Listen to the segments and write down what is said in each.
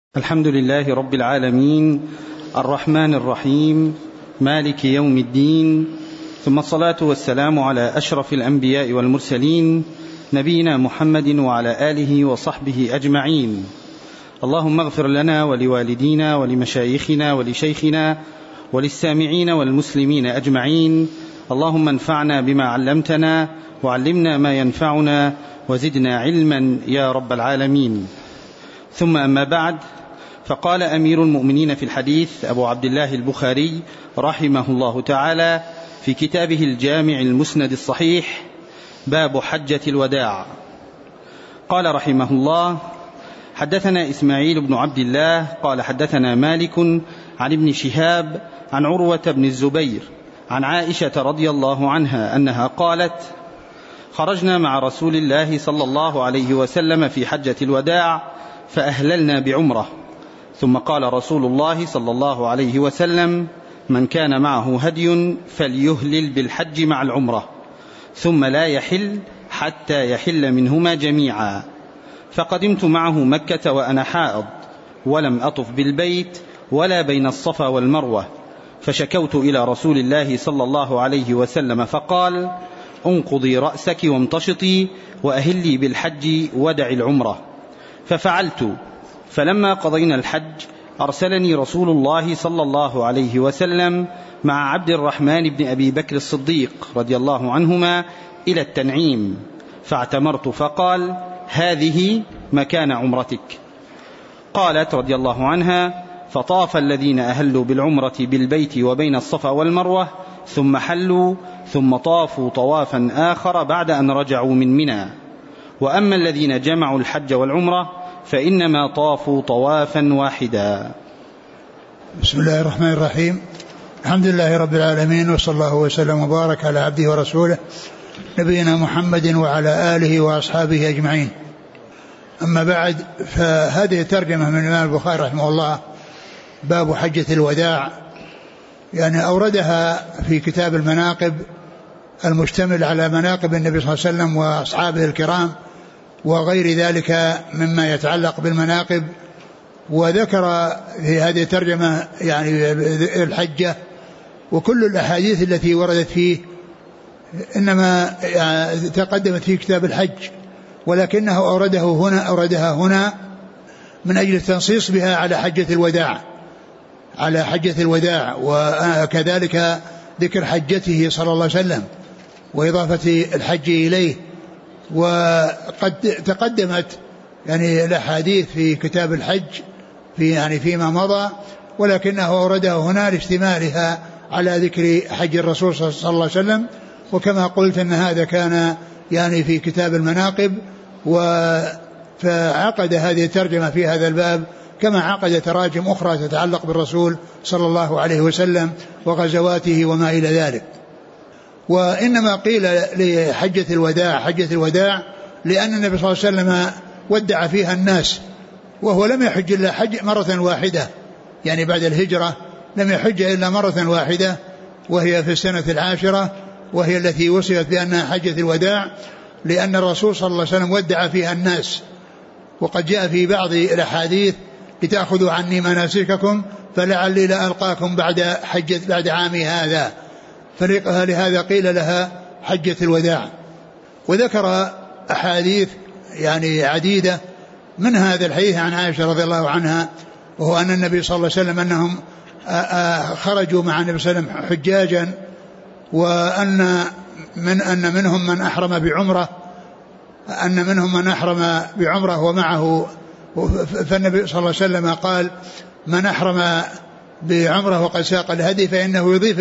الحمد لله رب العالمين الرحمن الرحيم مالك يوم الدين، ثم الصلاة والسلام على أشرف الأنبياء والمرسلين نبينا محمد وعلى آله وصحبه أجمعين. اللهم اغفر لنا ولوالدينا ولمشايخنا ولشيخنا وللسامعين والمسلمين أجمعين. اللهم انفعنا بما علمتنا وعلمنا ما ينفعنا وزدنا علما يا رب العالمين. ثم أما بعد، فقال أمير المؤمنين في الحديث أبو عبد الله البخاري رحمه الله تعالى في كتابه الجامع المسند الصحيح: باب حجة الوداع. قال رحمه الله: حدثنا إسماعيل بن عبد الله قال حدثنا مالك عن ابن شهاب عن عروة بن الزبير عن عائشة رضي الله عنها أنها قالت: خرجنا مع رسول الله صلى الله عليه وسلم في حجة الوداع فأهللنا بعمرة، ثم قال رسول الله صلى الله عليه وسلم: من كان معه هدي فليهلل بالحج مع العمرة، ثم لا يحل حتى يحل منهما جميعا. فقدمت معه مكة وأنا حائض، ولم أطف بالبيت ولا بين الصفا والمروة، فشكوت إلى رسول الله صلى الله عليه وسلم فقال: انقضي رأسك وامتشطي وأهلي بالحج ودع العمرة. ففعلت، فلما قضينا الحج أرسلني رسول الله صلى الله عليه وسلم مع عبد الرحمن بن أبي بكر الصديق رضي الله عنهما إلى التنعيم، فاعتمرت فقال: هذه مكان عمرتك. قالت رضي الله عنها: فطاف الذين أهلوا بالعمرة بالبيت وبين الصفا والمروة ثم حلوا، ثم طافوا طوافا آخر بعد أن رجعوا من منى. وأما الذين جمعوا الحج والعمرة فإنما طافوا طوافا واحدا. بسم الله الرحمن الرحيم. الحمد لله رب العالمين، وصلى الله وسلم وبارك على عبده ورسوله نبينا محمد وعلى آله وأصحابه أجمعين. أما بعد، فهذه ترجمة من الإمام البخاري رحمه الله: باب حجة الوداع، يعني أوردها في كتاب المناقب المشتمل على مناقب النبي صلى الله عليه وسلم وأصحابه الكرام وغير ذلك مما يتعلق بالمناقب. وذكر في هذه الترجمة يعني الحجة وكل الأحاديث التي وردت فيه إنما تقدمت في كتاب الحج، ولكنه أوردها هنا من أجل التنصيص بها على حجة الوداع، وكذلك ذكر حجته صلى الله عليه وسلم وإضافة الحج إليه. وقد تقدمت يعني الأحاديث في كتاب الحج فيما مضى، ولكنه أورده هنا لاشتمالها على ذكر حج الرسول صلى الله عليه وسلم. وكما قلت أن هذا كان يعني في كتاب المناقب، فعقد هذه الترجمة في هذا الباب كما عقد تراجم أخرى تتعلق بالرسول صلى الله عليه وسلم وغزواته وما إلى ذلك. وإنما قيل لحجة الوداع لأن النبي صلى الله عليه وسلم ودع فيها الناس، وهو لم يحج إلا حج مرة واحدة، يعني بعد الهجرة لم يحج إلا مرة واحدة، وهي في السنة 10، وهي التي وصفت بأنها حجة الوداع، لأن الرسول صلى الله عليه وسلم ودع فيها الناس. وقد جاء في بعض الأحاديث: لتأخذوا عني مناسككم فلعلي لا ألقاكم بعد عامي هذا، فلهذا قيل لها حجة الوداع. وذكر أحاديث يعني عديدة من هذا الحديث عن عائشة رضي الله عنها، وهو أن النبي صلى الله عليه وسلم أنهم خرجوا مع النبي صلى الله عليه وسلم حجاجا، وأن منهم من أحرم بعمرة ومعه، فالنبي صلى الله عليه وسلم قال: من أحرم بعمرة وقد ساق الهدي فإنه يضيف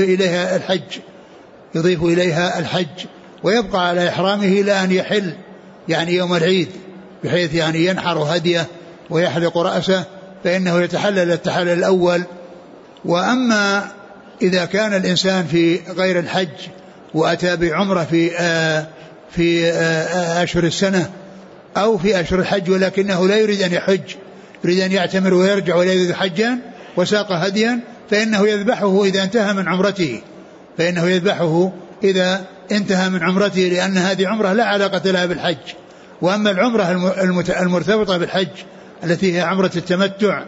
إليها الحج ويبقى على إحرامه إلى أن يحل، يعني يوم العيد، بحيث يعني ينحر هديه ويحلق رأسه، فإنه يتحلل التحلل الأول. وأما إذا كان الإنسان في غير الحج وأتى بعمرة في أشهر السنة أو في أشهر الحج، ولكنه لا يريد أن يحج، يريد أن يعتمر ويرجع ولا يريد حجا وساق هديا، فإنه يذبحه إذا انتهى من عمرته، لأن هذه عمرة لا علاقة لها بالحج. وأما العمرة المرتبطة بالحج التي هي عمرة التمتع،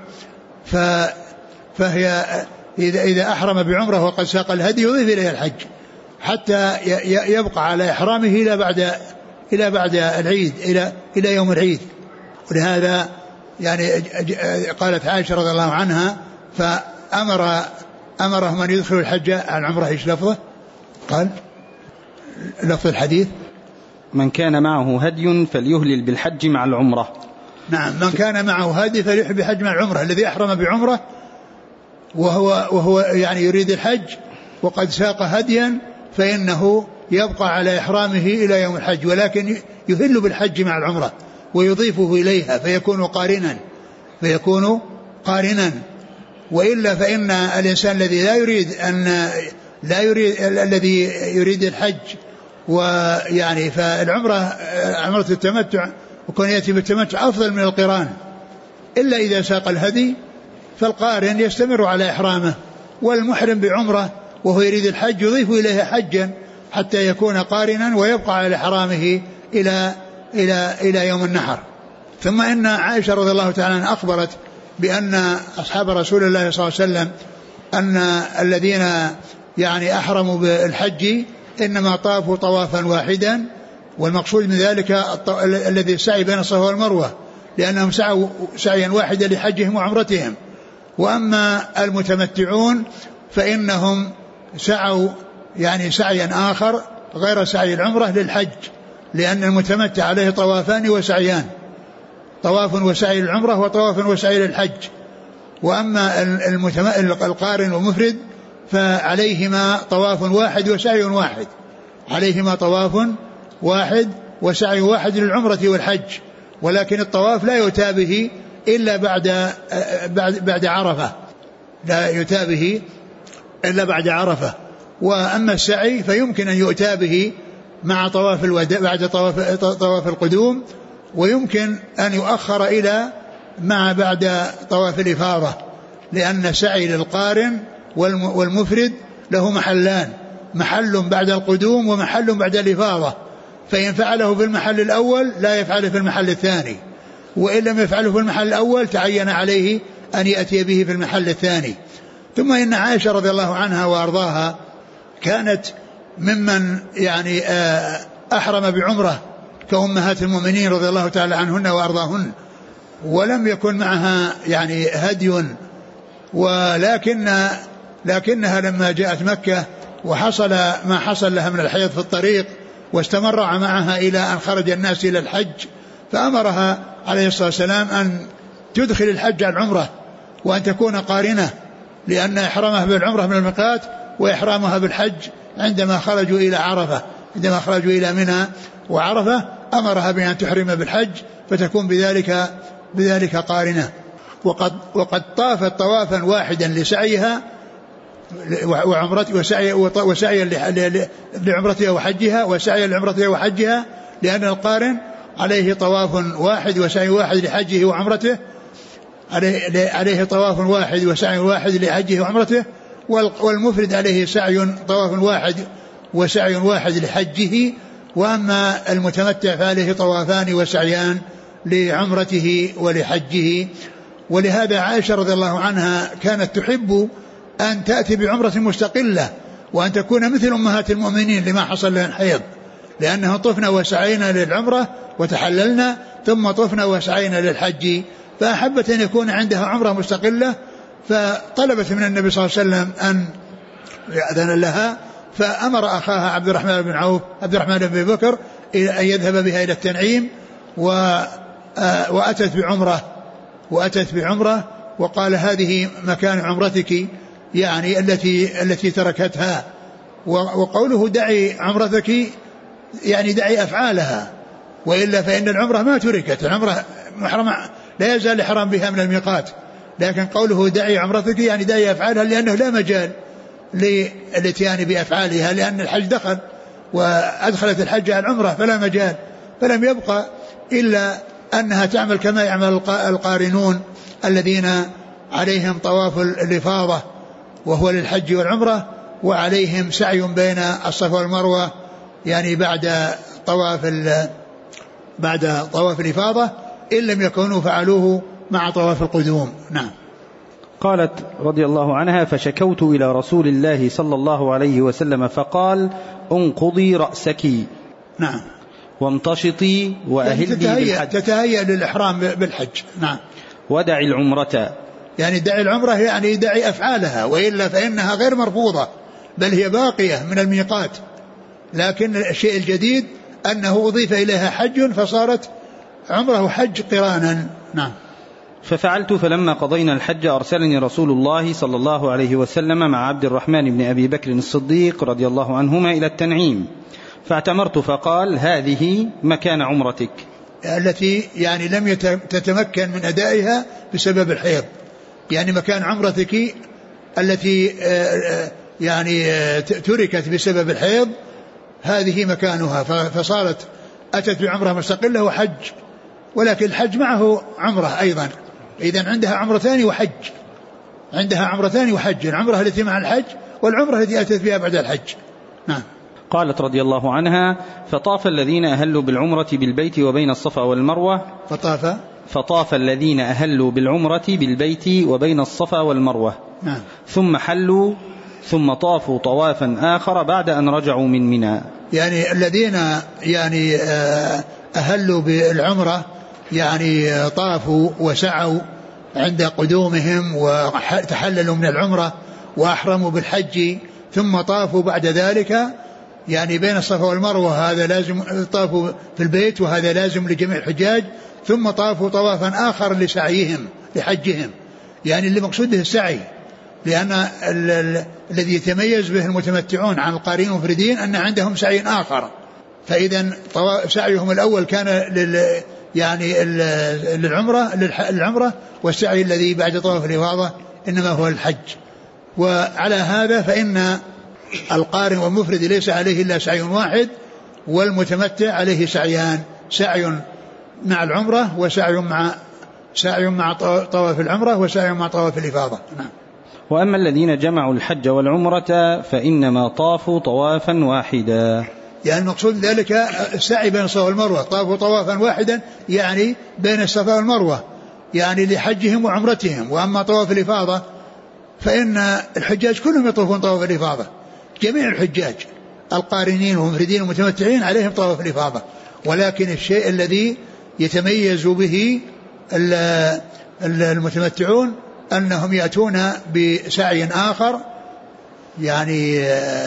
فهي إذا أحرم بعمرة وقد ساق الهدي يضيف إليه الحج حتى يبقى على إحرامه إلى بعد العيد، إلى يوم العيد. ولهذا يعني قالت عائشة رضي الله عنها فأمره من يدخل الحج على العمرة. إيش لفظه؟ قال لفظ الحديث من كان معه هدي فليهلل بالحج مع العمرة. نعم، من كان معه هدي فليحل بالحج مع العمرة. الذي أحرم بعمرة وهو يعني يريد الحج وقد ساق هديا فإنه يبقى على إحرامه إلى يوم الحج، ولكن يهل بالحج مع العمرة ويضيفه إليها فيكون قارنا. وإلا فإن الإنسان الذي الذي يريد الحج ويعني فالعمرة عمرة التمتع وكون يأتي بالتمتع أفضل من القران، إلا إذا ساق الهدي فالقارن يستمر على إحرامه، والمحرم بعمرة وهو يريد الحج يضيف إليه حجا حتى يكون قارنا ويبقى على إحرامه إلى يوم النحر. ثم إن عائشة رضي الله تعالى عنها أخبرت بأن أصحاب رسول الله صلى الله عليه وسلم أن الذين يعني أحرموا بالحج إنما طافوا طوافا واحدا، والمقصود من ذلك الذي سعي بين الصفا والمروة، لأنهم سعوا سعيا واحدا لحجهم وعمرتهم. وأما المتمتعون فإنهم سعوا يعني سعيا آخر غير سعي العمرة للحج، لأن المتمتع عليه طوافان وسعيان، طواف وسعي للعمرة وطواف وسعي للحج. وأما القارن والمفرد فعليهما طواف واحد وسعي واحد، عليهما طواف واحد وسعي واحد للعمرة والحج، ولكن الطواف لا يؤتى به إلا بعد عرفة، لا يؤتى به إلا بعد عرفة. وأما السعي فيمكن أن يؤتى به مع طواف الوداع بعد طواف القدوم، ويمكن أن يؤخر إلى بعد طواف الإفاضة، لأن السعي للقارن والمفرد له محلان، محل بعد القدوم ومحل بعد الإفاضة، فإن فعله في المحل الأول لا يفعله في المحل الثاني، وإن لم يفعله في المحل الأول تعين عليه أن يأتي به في المحل الثاني. ثم إن عائشة رضي الله عنها وأرضاها كانت ممن يعني أحرم بعمرة كأمهات المؤمنين رضي الله تعالى عنهن وأرضاهن، ولم يكن معها يعني هدي، لكنها لما جاءت مكة وحصل ما حصل لها من الحيض في الطريق واستمر معها إلى أن خرج الناس إلى الحج، فأمرها عليه الصلاة والسلام أن تدخل الحج على العمرة وأن تكون قارنة، لأن إحرامها بالعمرة من الميقات وإحرامها بالحج عندما خرجوا إلى عرفة، عندما خرجوا إلى منى وعرفة أمرها بأن تحرم بالحج فتكون بذلك قارنة. وقد طافت طوافا واحدا لسعيها وسعيا لعمرتها وحجها، وسعيا لعمرتها وحجها، لأن القارن عليه طواف واحد وسعي واحد لحجه وعمرته، عليه طواف واحد وسعي واحد لحجه وعمرته، والمفرد عليه طواف واحد وسعي واحد لحجه. وأما المتمتع فعليه طوافان وسعيان لعمرته ولحجه. ولهذا عائشة رضي الله عنها كانت تحب أن تأتي بعمرة مستقلة وأن تكون مثل أمهات المؤمنين لما حصل لها الحيض، لأنها طفنا وسعينا للعمرة وتحللنا ثم طفنا وسعينا للحج، فأحبت أن يكون عندها عمرة مستقلة، فطلبت من النبي صلى الله عليه وسلم أن يأذن لها، فأمر أخاها عبد الرحمن بن بكر أن يذهب بها إلى التنعيم، وأتت بعمرة وقال هذه مكان عمرتك، يعني التي تركتها. وقوله دعي عمرتك يعني دعي أفعالها، وإلا فإن العمرة ما تركت، العمرة محرم لا يزال الحرام بها من الميقات، لكن قوله دعي عمرتك يعني دعي أفعالها، لأنه لا مجال للاتيان بأفعالها، لأن الحج دخل وأدخلت الحج على العمرة فلا مجال، فلم يبقى إلا أنها تعمل كما يعمل القارنون الذين عليهم طواف الإفاضة وهو للحج والعمرة، وعليهم سعي بين الصفا والمروة يعني بعد طواف الإفاضة، إن لم يكونوا فعلوه مع طواف القدوم. نعم. قالت رضي الله عنها: فشكوت إلى رسول الله صلى الله عليه وسلم فقال: انقضي رأسك. نعم. وامتشطي وأهلي بالحج. تتهيأ للإحرام بالحج. نعم. ودعي العمرة، يعني دعي العمرة يعني دعي أفعالها، وإلا فإنها غير مرفوضة بل هي باقية من الميقات، لكن الشيء الجديد أنه أضيف إليها حج فصارت عمره حج قرانا. نعم. ففعلت، فلما قضينا الحج أرسلني رسول الله صلى الله عليه وسلم مع عبد الرحمن بن أبي بكر الصديق رضي الله عنهما إلى التنعيم، فاعتمرت فقال: هذه مكان عمرتك، التي يعني لم تتمكن من أدائها بسبب الحيض، يعني مكان عمرتك التي يعني تركت بسبب الحيض، هذه مكانها، فصارت أتت بعمرة مستقلة وحج، ولكن الحج معه عمرة أيضا، إذن عندها عمرتان وحج، عندها عمرتان وحج، العمرة التي مع الحج والعمرة التي أتت بها بعد الحج. نعم. قالت رضي الله عنها: فطاف الذين أهلوا بالعمرة بالبيت وبين الصفا والمروة. فطاف الذين أهلوا بالعمرة بالبيت وبين الصفا والمروة. نعم. ثم حلوا ثم طافوا طوافا آخر بعد أن رجعوا من منى. يعني الذين يعني أهلوا بالعمرة يعني طافوا وسعوا عند قدومهم وتحللوا من العمرة وأحرموا بالحج، ثم طافوا بعد ذلك يعني بين الصفا والمروة، هذا لازم طافوا في البيت وهذا لازم لجميع الحجاج، ثم طافوا طوافا آخر لسعيهم لحجهم، يعني اللي مقصود به السعي، لأن الذي يتميز به المتمتعون عن القارنين والمفردين أن عندهم سعي آخر، فإذا سعيهم الأول كان يعني للعمرة، والسعي الذي بعد طواف الإفاضة إنما هو الحج. وعلى هذا فإن القارن والمفرد ليس عليه إلا سعي واحد، والمتمتع عليه سعيان، سعي مع العمرة سعي مع طواف العمرة وسعي مع طواف الإفاضة. نعم. وأما الذين جمعوا الحج والعمرة فإنما طافوا طوافا واحدا، يعني المقصود ذلك السعي بين الصفا والمروة، طافوا طوافا واحدا يعني بين الصفا والمروة، يعني لحجهم وعمرتهم. وأما طواف الإفاضة فإن الحجاج كلهم يطوفون طواف الإفاضة، جميع الحجاج القارنين والمفردين والمتمتعين عليهم طواف الإفاضة، ولكن الشيء الذي يتميز به المتمتعون أنهم يأتون بسعي آخر، يعني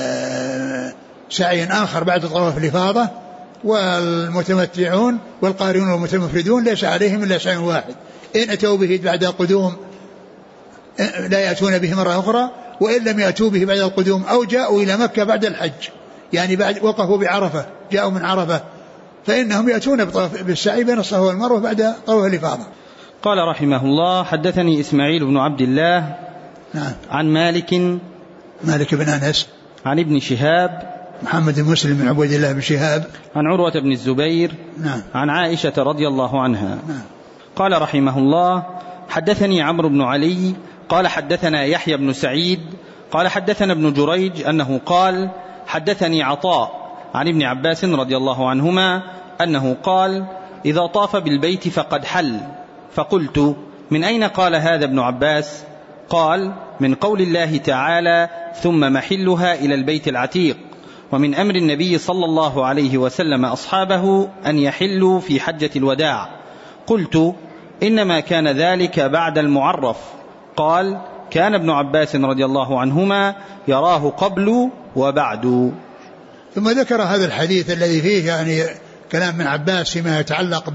سعي آخر بعد طواف الإفاضة، والمتمتعون والقارنون والمتمفردون ليس عليهم إلا سعي واحد، إن أتوا به بعد القدوم لا يأتون به مرة أخرى، وإن لم يأتوا به بعد القدوم أو جاءوا إلى مكة بعد الحج، يعني بعد وقفوا بعرفة جاءوا من عرفة، فإنهم يأتون بالسعي بين الصفا والمروة بعد طواف الإفاضة. قال رحمه الله: حدثني إسماعيل بن عبد الله. نعم. عن مالك بن أنس، عن ابن شهاب محمد بن مسلم بن عبيد الله بن شهاب، عن عروة بن الزبير. نعم. عن عائشة رضي الله عنها. نعم. قال رحمه الله: حدثني عمرو بن علي قال حدثنا يحيى بن سعيد قال حدثنا ابن جريج أنه قال: حدثني عطاء عن ابن عباس رضي الله عنهما أنه قال: إذا طاف بالبيت فقد حل. فقلت: من أين قال هذا ابن عباس؟ قال: من قول الله تعالى: ثم محلها إلى البيت العتيق، ومن أمر النبي صلى الله عليه وسلم أصحابه أن يحلوا في حجة الوداع. قلت: إنما كان ذلك بعد المعرف. قال: كان ابن عباس رضي الله عنهما يراه قبل وبعد. ثم ذكر هذا الحديث الذي فيه يعني كلام ابن عباس فيما يتعلق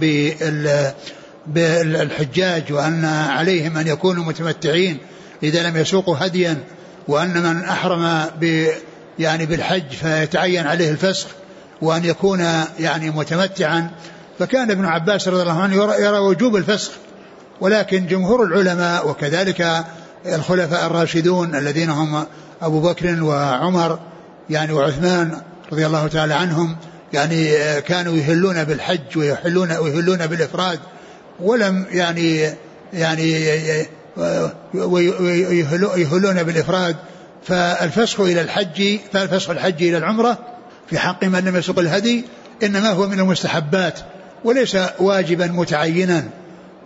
بالحجاج، وأن عليهم أن يكونوا متمتعين إذا لم يسوقوا هديا، وأن من أحرم يعني بالحج فيتعين عليه الفسخ وأن يكون يعني متمتعا. فكان ابن عباس رضي الله عنه يرى وجوب الفسخ، ولكن جمهور العلماء وكذلك الخلفاء الراشدون الذين هم أبو بكر وعمر يعني وعثمان رضي الله تعالى عنهم يعني كانوا يهلون بالحج ويهلون بالإفراد، ولم يعني يهلون بالإفراد. فالفسخ الحج إلى العمرة في حق من لم يسوق الهدي إنما هو من المستحبات وليس واجبا متعينا.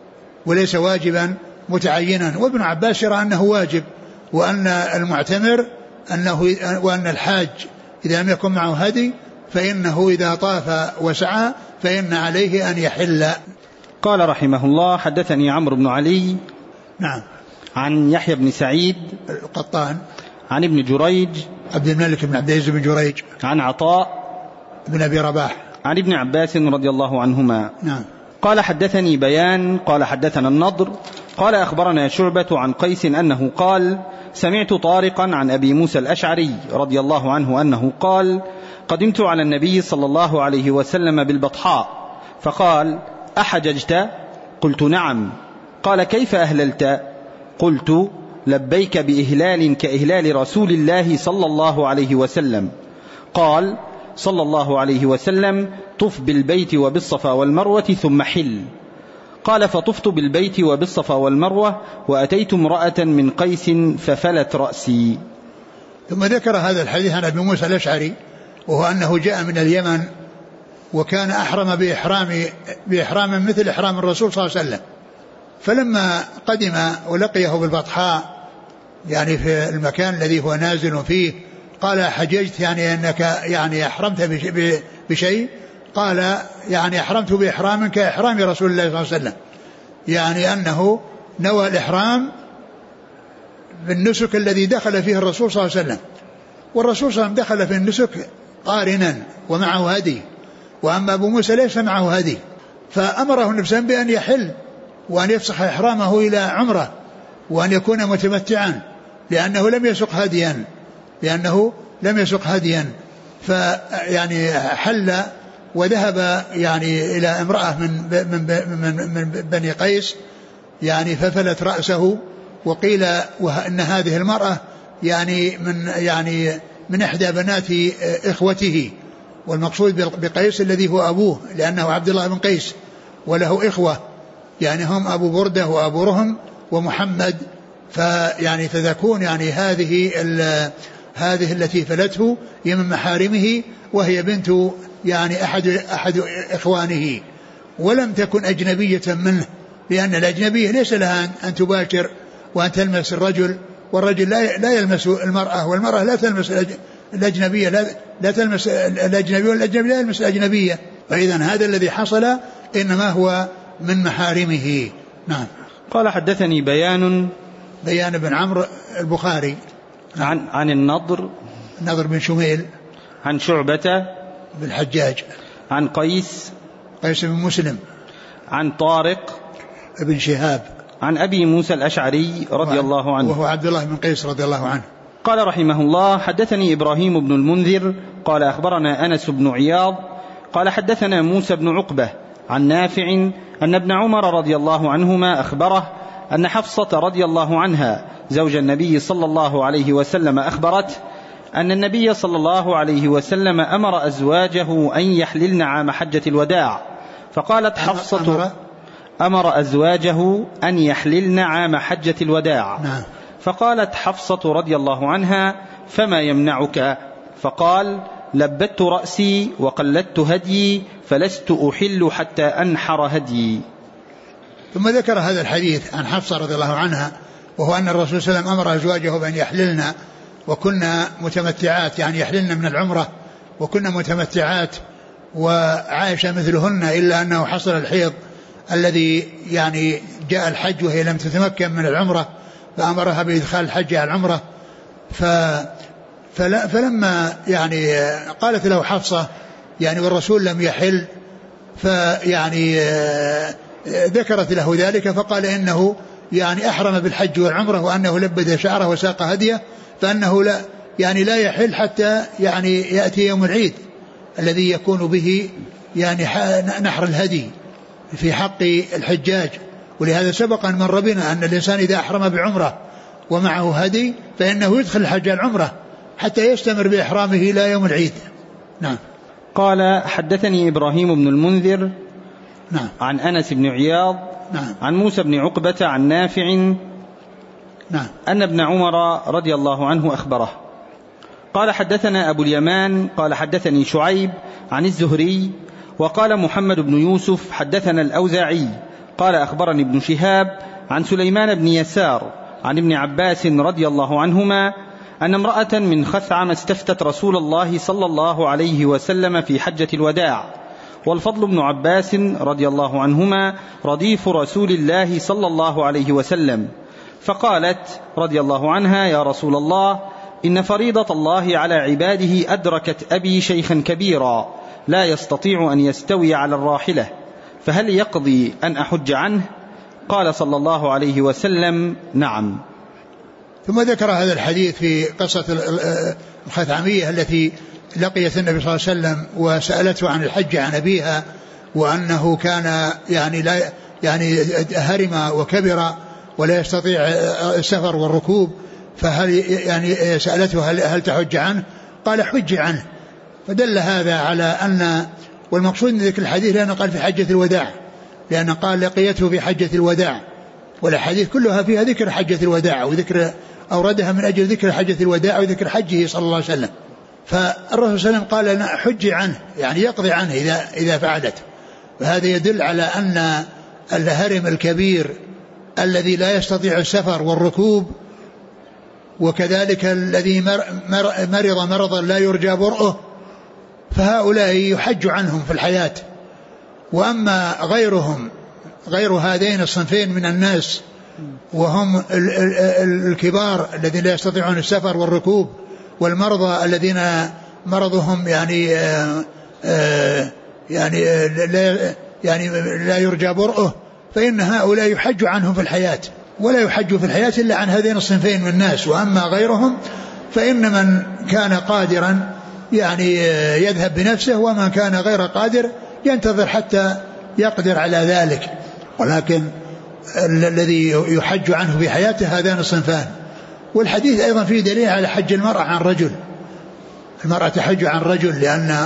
وليس واجبا متعينا. وابن عباس يرى أنه واجب، وأن المعتمر وأن الحاج إذا لم يكن معه هدي فإنه إذا طاف وسعى فإن عليه أن يحل. قال رحمه الله: حدثني عمرو بن علي نعم عن يحيى بن سعيد القطان عن ابن جريج عبد الملك بن عبد العزيز بن جريج عن عطاء بن أبي رباح عن ابن عباس رضي الله عنهما نعم. قال: حدثني بيان قال حدثنا النضر قال: أخبرنا شعبة عن قيس أنه قال: سمعت طارقا عن أبي موسى الأشعري رضي الله عنه أنه قال: قدمت على النبي صلى الله عليه وسلم بالبطحاء فقال: أحججت؟ قلت: نعم. قال: كيف أهللت؟ قلت: لبيك بإهلال كإهلال رسول الله صلى الله عليه وسلم. قال صلى الله عليه وسلم: طف بالبيت وبالصفا والمروة ثم حل. قال: فطفت بالبيت وبالصفا والمروة وأتيت امرأة من قيس ففلت رأسي. ثم ذكر هذا الحديث عن أبي موسى الأشعري، وهو أنه جاء من اليمن وكان أحرم بإحرام مثل إحرام الرسول صلى الله عليه وسلم، فلما قدم ولقيه بالبطحاء يعني في المكان الذي هو نازل فيه قال: حججت يعني أنك يعني أحرمت بشيء؟ قال: يعني أحرمت بإحرام كإحرام رسول الله صلى الله عليه وسلم، يعني أنه نوى الإحرام بالنسك الذي دخل فيه الرسول صلى الله عليه وسلم. والرسول صلى الله عليه وسلم دخل في النسك قارنا ومعه هدي، وأما أبو موسى ليس معه هدي، فأمره النبي صلى الله عليه وسلم بأن يحل وأن يفسخ إحرامه إلى عمرة وأن يكون متمتعا لأنه لم يسق هديا فيعني حل وذهب يعني إلى امرأة من بني قيس يعني ففلت رأسه. وقيل أن هذه المرأة يعني من إحدى بنات إخوته، والمقصود بقيس الذي هو أبوه لأنه عبد الله بن قيس، وله إخوة يعني هم أبو بردة وأبو رهم ومحمد، فيعني فتكون يعني هذه التي فلته هي من محارمه، وهي بنت يعني أحد إخوانه، ولم تكن أجنبية منه، لأن الأجنبية ليس لها أن تباشر وأن تلمس الرجل، والرجل لا يلمس المرأة، والمرأة لا تلمس الأجنبية، لا تلمس الأجنبي، والأجنبي لا يلمس الأجنبية. فإذا هذا الذي حصل إنما هو من محارمه. نعم. قال: حدثني بيان بن عمرو البخاري عن النضر بن شميل عن شعبة بن الحجاج عن قيس بن مسلم عن طارق بن شهاب عن أبي موسى الأشعري رضي الله عنه، وهو عبد الله بن قيس رضي الله عنه. قال رحمه الله: حدثني إبراهيم بن المنذر قال: أخبرنا أنس بن عياض قال: حدثنا موسى بن عقبة عن نافع أن ابن عمر رضي الله عنهما أخبره أن حفصة رضي الله عنها زوج النبي صلى الله عليه وسلم أخبرت أن النبي صلى الله عليه وسلم أمر أزواجه أن يحللن عام حجة الوداع، فقالت حفصة أمر أزواجه أن يحللن عام حجة الوداع. فقالت حفصة رضي الله عنها: فما يمنعك؟ فقال: لبت رأسي وقلدت هدي فلست أحل حتى أنحر هدي. ثم ذكر هذا الحديث عن حفصة رضي الله عنها، وهو أن الرسول صلى الله عليه وسلم أمر أزواجه بأن يحللن وكنا متمتعات، يعني يحللن من العمرة وكنا متمتعات، وعائشة مثلهن إلا أنه حصل الحيض الذي يعني جاء الحج وهي لم تتمكن من العمرة، فأمرها بإدخال الحج على العمرة. فلما يعني قالت له حفصة يعني والرسول لم يحل، فيعني ذكرت له ذلك، فقال إنه يعني أحرم بالحج والعمرة وأنه لبد شعره وساق هديه، فأنه لا يحل حتى يعني يأتي يوم العيد الذي يكون به يعني نحر الهدي في حق الحجاج. ولهذا سبق أن مر بنا أن الإنسان إذا أحرم بعمرة ومعه هدي فإنه يدخل الحج العمرة حتى يستمر بإحرامه إلى يوم العيد. نعم. قال: حدثني إبراهيم بن المنذر نعم. عن أنس بن عياض نعم. عن موسى بن عقبة عن نافع نعم. أن ابن عمر رضي الله عنه أخبره. قال: حدثنا أبو اليمان قال: حدثني شعيب عن الزهري وقال محمد بن يوسف حدثنا الأوزاعي قال أخبرني ابن شهاب عن سليمان بن يسار عن ابن عباس رضي الله عنهما أن امرأة من خثعم استفتت رسول الله صلى الله عليه وسلم في حجة الوداع، والفضل بن عباس رضي الله عنهما رديف رسول الله صلى الله عليه وسلم، فقالت رضي الله عنها: يا رسول الله، إن فريضة الله على عباده أدركت أبي شيخا كبيرا لا يستطيع أن يستوي على الراحلة، فهل يقضي أن أحج عنه؟ قال صلى الله عليه وسلم: نعم. ثم ذكر هذا الحديث في قصة الخثعمية التي لقيت النبي صلى الله عليه وسلم وسألته عن الحج عن أبيها، وأنه كان يعني هرم وكبر ولا يستطيع السفر والركوب، فهل يعني سألته هل تحج عنه؟ قال: حج عنه. فدل هذا على أن، والمقصود من ذكر الحديث لأنه قال في حجة الوداع، لأنه قال لقيته في حجة الوداع، والحديث كلها فيها ذكر حجة الوداع، وذكر أوردها من أجل ذكر حجة الوداع وذكر حجه صلى الله عليه وسلم. فالرسول صلى الله عليه وسلم قال: حج عنه، يعني يقضي عنه إذا فعلت. وهذا يدل على أن الهرم الكبير الذي لا يستطيع السفر والركوب، وكذلك الذي مرض مرضا لا يرجى برؤه، فهؤلاء يحج عنهم في الحياة. وأما غيرهم، غير هذين الصنفين من الناس، وهم الكبار الذين لا يستطيعون السفر والركوب، والمرضى الذين مرضهم يعني لا يرجى برؤه، فإن هؤلاء يحج عنهم في الحياة، ولا يحج في الحياة إلا عن هذين الصنفين من الناس. وأما غيرهم فإن من كان قادرا يعني يذهب بنفسه، ومن كان غير قادر ينتظر حتى يقدر على ذلك. ولكن الذي يحج عنه في حياته هذان الصنفان. والحديث أيضا فيه دليل على حج المرأة عن رجل، المرأة تحج عن رجل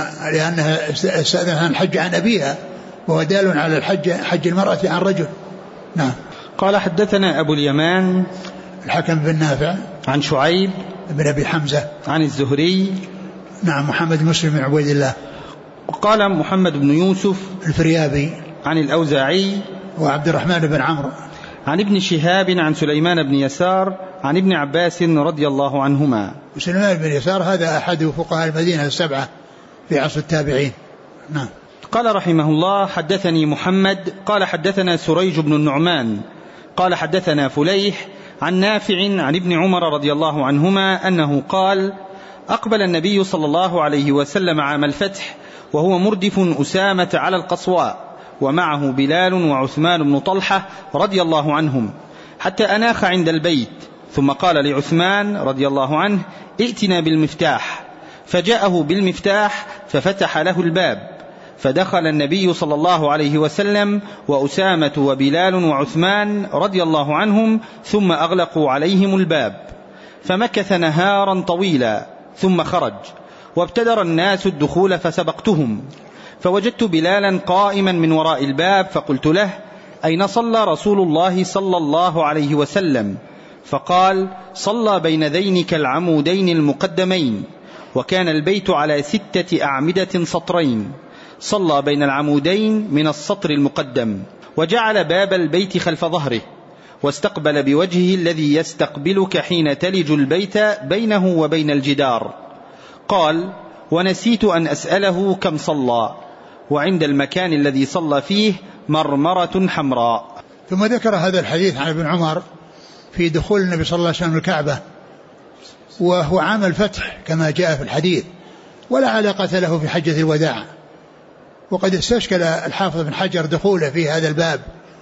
لأنها استأذنت عن الحج عن أبيها، وهو دال على حج المرأة عن رجل. نعم. قال: حدثنا أبو اليمان الحكم بن نافع عن شعيب بن أبي حمزة عن الزهري، نعم، محمد مسلم بن عبيد الله. وقال محمد بن يوسف الفريابي عن الأوزاعي وعبد الرحمن بن عمرو عن ابن شهاب عن سليمان بن يسار عن ابن عباس رضي الله عنهما. سليمان بن يسار هذا أحد فقهاء المدينة السبعة في عصر التابعين. نعم. قال رحمه الله: حدثني محمد قال حدثنا سريج بن النعمان قال حدثنا فليح عن نافع عن ابن عمر رضي الله عنهما أنه قال: أقبل النبي صلى الله عليه وسلم عام الفتح وهو مردف أسامة على القصواء، ومعه بلال وعثمان بن طلحة رضي الله عنهم، حتى أناخ عند البيت، ثم قال لعثمان رضي الله عنه: ائتنا بالمفتاح، فجاءه بالمفتاح ففتح له الباب، فدخل النبي صلى الله عليه وسلم وأسامة وبلال وعثمان رضي الله عنهم، ثم أغلقوا عليهم الباب، فمكث نهارا طويلا ثم خرج، وابتدر الناس الدخول فسبقتهم، فوجدت بلالا قائما من وراء الباب، فقلت له: أين صلى رسول الله صلى الله عليه وسلم؟ فقال: صلى بين ذينك العمودين المقدمين، وكان البيت على 6 أعمدة سطرين، صلى بين العمودين من السطر المقدم، وجعل باب البيت خلف ظهره، واستقبل بوجهه الذي يستقبلك حين تلج البيت بينه وبين الجدار. قال: ونسيت أن أسأله كم صلى، وعند المكان الذي صلى فيه مرمرة حمراء. ثم ذكر هذا الحديث عن ابن عمر في دخول النبي صلى الله عليه وسلم الكعبة، وهو عام الفتح كما جاء في الحديث، ولا علاقة له في حجة الوداع. وقد استشكل الحافظ بن حجر دخوله في هذا الباب،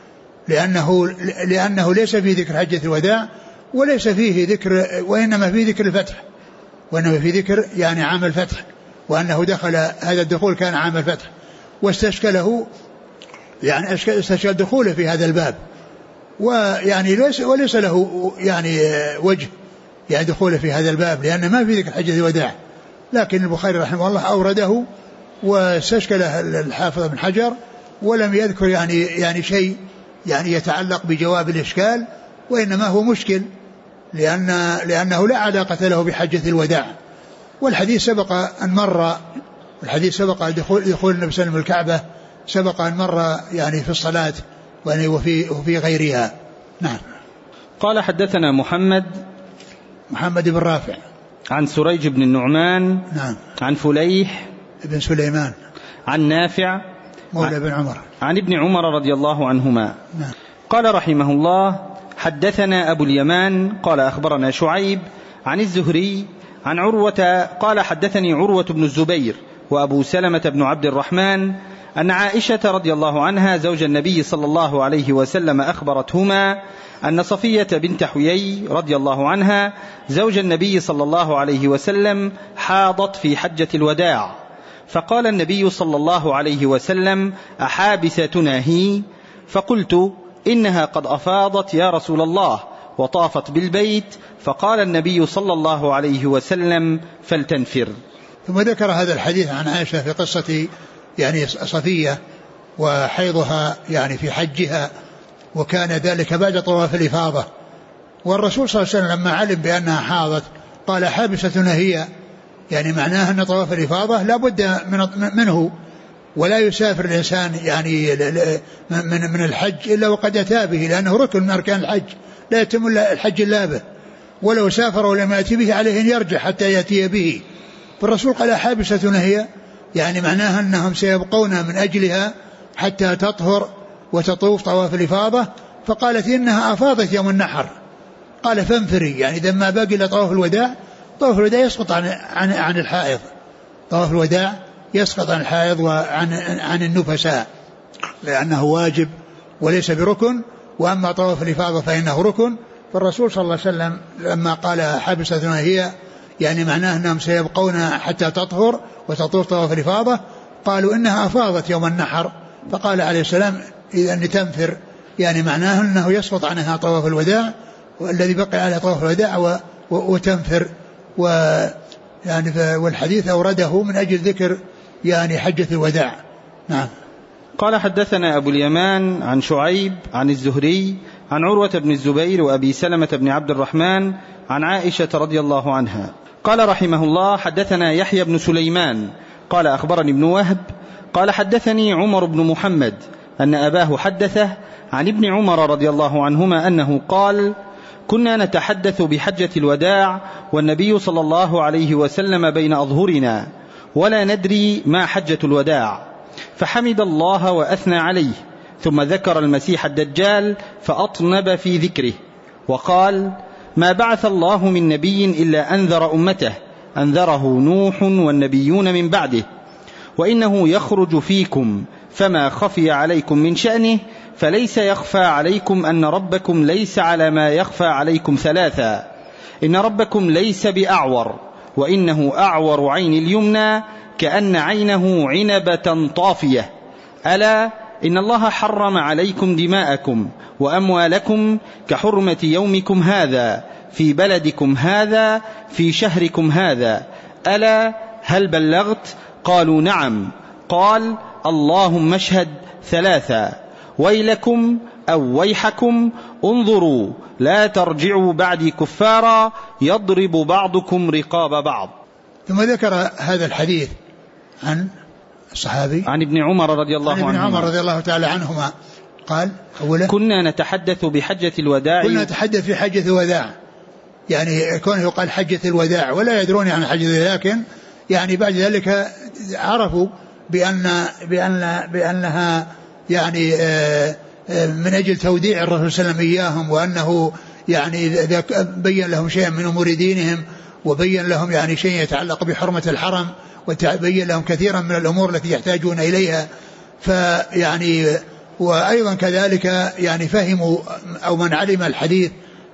لأنه ليس فيه ذكر حجة الوداع، وليس فيه ذكر، وإنما فيه ذكر الفتح، وإنما فيه ذكر يعني عام الفتح، وأنه دخل هذا الدخول كان عام الفتح، واستشكله يعني استشكل دخوله في هذا الباب، ويعني وليس له يعني وجه يعني دخوله في هذا الباب، لأن ما في ذكر حجة الوداع. لكن البخاري رحمه الله أورده واستشكله الحافظ بن حجر، ولم يذكر يعني شيء يعني يتعلق بجواب الإشكال، وإنما هو مشكل لأنه لا علاقة له بحجة الوداع. والحديث سبق أن مر، الحديث سبق دخول النبي صلى الله عليه وسلم الكعبة، سبق أن مر يعني في الصلاة وفي غيرها. نعم. قال حدثنا محمد بن رافع عن سريج بن النعمان. نعم. عن فليح بن سليمان عن نافع مولى بن عمر عن ابن عمر رضي الله عنهما. نعم. قال رحمه الله حدثنا أبو اليمان قال أخبرنا شعيب عن الزهري عن عروة قال حدثني عروة بن الزبير وأبو سلمة بن عبد الرحمن أن عائشة رضي الله عنها زوج النبي صلى الله عليه وسلم أخبرتهما أن صفية بنت حيي رضي الله عنها زوج النبي صلى الله عليه وسلم حاضت في حجة الوداع، فقال النبي صلى الله عليه وسلم أحابستنا هي؟ فقلت إنها قد أفاضت يا رسول الله وطافت بالبيت، فقال النبي صلى الله عليه وسلم فلتنفر. ثم ذكر هذا الحديث عن عائشة في قصة يعني صفية وحيضها يعني في حجها، وكان ذلك بعد طواف الإفاضة، والرسول صلى الله عليه وسلم لما علم بأنها حاضت قال حابستنا هي، يعني معناه أن طواف الإفاضة لا بد منه، ولا يسافر الإنسان يعني من الحج إلا وقد أتى به، لأنه ركن من أركان الحج لا يتم الحج إلا به، ولو سافر ولم يأتي به عليه أن يرجع حتى يأتي به. فالرسول قال حابستنا هي، يعني معناها أنهم سيبقون من أجلها حتى تطهر وتطوف طواف الإفاضة. فقالت إنها أفاضت يوم النحر، قال فانفري، يعني إذا ما باقي إلا طواف الوداع، طواف الوداع يسقط عن الحائض، طواف الوداع يسقط عن الحائض وعن النفساء، لأنه واجب وليس بركن، وأما طواف الإفاضة فإنه ركن. فالرسول صلى الله عليه وسلم لما قال حابستنا هي، يعني معناه أنهم سيبقون حتى تطهر وتطوف طواف الإفاضة، قالوا إنها أفاضت يوم النحر، فقال عليه السلام إذا تنفر، يعني معناه أنه يسقط عنها طواف الوداع، والذي بقي على طواف الوداع وتنفر. يعني والحديث أورده من أجل ذكر يعني حجة الوداع. نعم. قال حدثنا أبو اليمان عن شعيب عن الزهري عن عروة بن الزبير وأبي سلمة بن عبد الرحمن عن عائشة رضي الله عنها. قال رحمه الله حدثنا يحيى بن سليمان قال أخبرني ابن وهب قال حدثني عمر بن محمد أن أباه حدثه عن ابن عمر رضي الله عنهما أنه قال كنا نتحدث بحجة الوداع والنبي صلى الله عليه وسلم بين أظهرنا ولا ندري ما حجة الوداع، فحمد الله وأثنى عليه، ثم ذكر المسيح الدجال فأطنب في ذكره وقال ما بعث الله من نبي إلا أنذر أمته، أنذره نوح والنبيون من بعده، وإنه يخرج فيكم فما خفي عليكم من شأنه فليس يخفى عليكم أن ربكم ليس على ما يخفى عليكم ثلاثا، إن ربكم ليس بأعور، وإنه أعور عين اليمنى كأن عينه عنبة طافية، ألا إن الله حرم عليكم دماءكم وأموالكم كحرمة يومكم هذا في بلدكم هذا في شهركم هذا، ألا هل بلغت؟ قالوا نعم. قال اللهم اشهد ثلاثا، ويلكم أو ويحكم انظروا لا ترجعوا بعدي كفارا يضرب بعضكم رقاب بعض. ثم ذكر هذا الحديث عن الصحابي عن ابن عمر رضي الله عنهما، عن ابن عمر رضي الله تعالى عنهما قال أولا كنا نتحدث بحجة الوداع، كنا نتحدث في حجة الوداع، يعني كونه يقال حجة الوداع ولا يدرون عن حجة الوداع، لكن يعني بعد ذلك عرفوا بأنها يعني من أجل توديع الرسول صلى الله عليه وسلم إياهم، وأنه يعني بين لهم شيئا من أمور دينهم، وبين لهم يعني شيء يتعلق بحرمة الحرم، وبين لهم كثيرا من الأمور التي يحتاجون إليها. فيعني وأيضا كذلك يعني فهموا أو من علم الحديث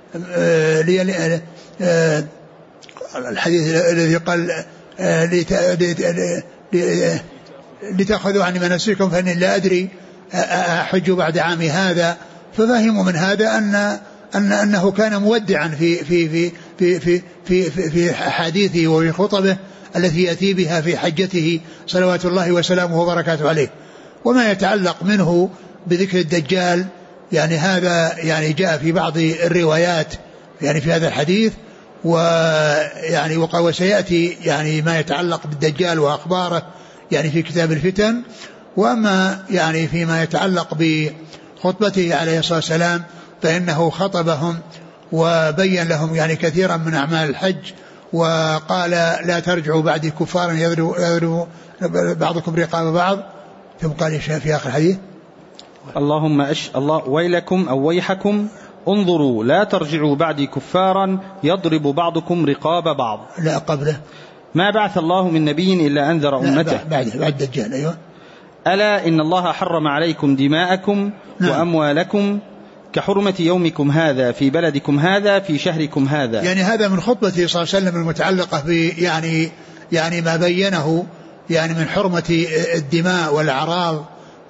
الحديث الذي قال لتأخذوا عني مناسككم فإني لا أدري أحج بعد عامي هذا، ففهموا من هذا أنه كان مودعا في أحاديثه وفي خطبه التي يأتي بها في حجته صلوات الله وسلامه وبركاته عليه. وما يتعلق منه بذكر الدجال يعني هذا يعني جاء في بعض الروايات يعني في هذا الحديث، ويعني وسيأتي يعني ما يتعلق بالدجال وأخباره يعني في كتاب الفتن. وأما يعني فيما يتعلق خطبته عليه الصلاة والسلام فإنه خطبهم وبين لهم يعني كثيرا من أعمال الحج، وقال لا ترجعوا بعدي كفارا يضرب بعضكم رقاب بعض. ثم قال في آخر الحديث الله ويلكم أو ويحكم انظروا لا ترجعوا بعدي كفارا يضرب بعضكم رقاب بعض. لا قبله ما بعث الله من نبي إلا أنذر أمته. بعد الدجال. أيوة. ألا إن الله حرم عليكم دماءكم وأموالكم كحرمة يومكم هذا في بلدكم هذا في شهركم هذا. يعني هذا من خطبته صلى الله عليه وسلم المتعلقة يعني ما بينه يعني من حرمة الدماء والأعراض،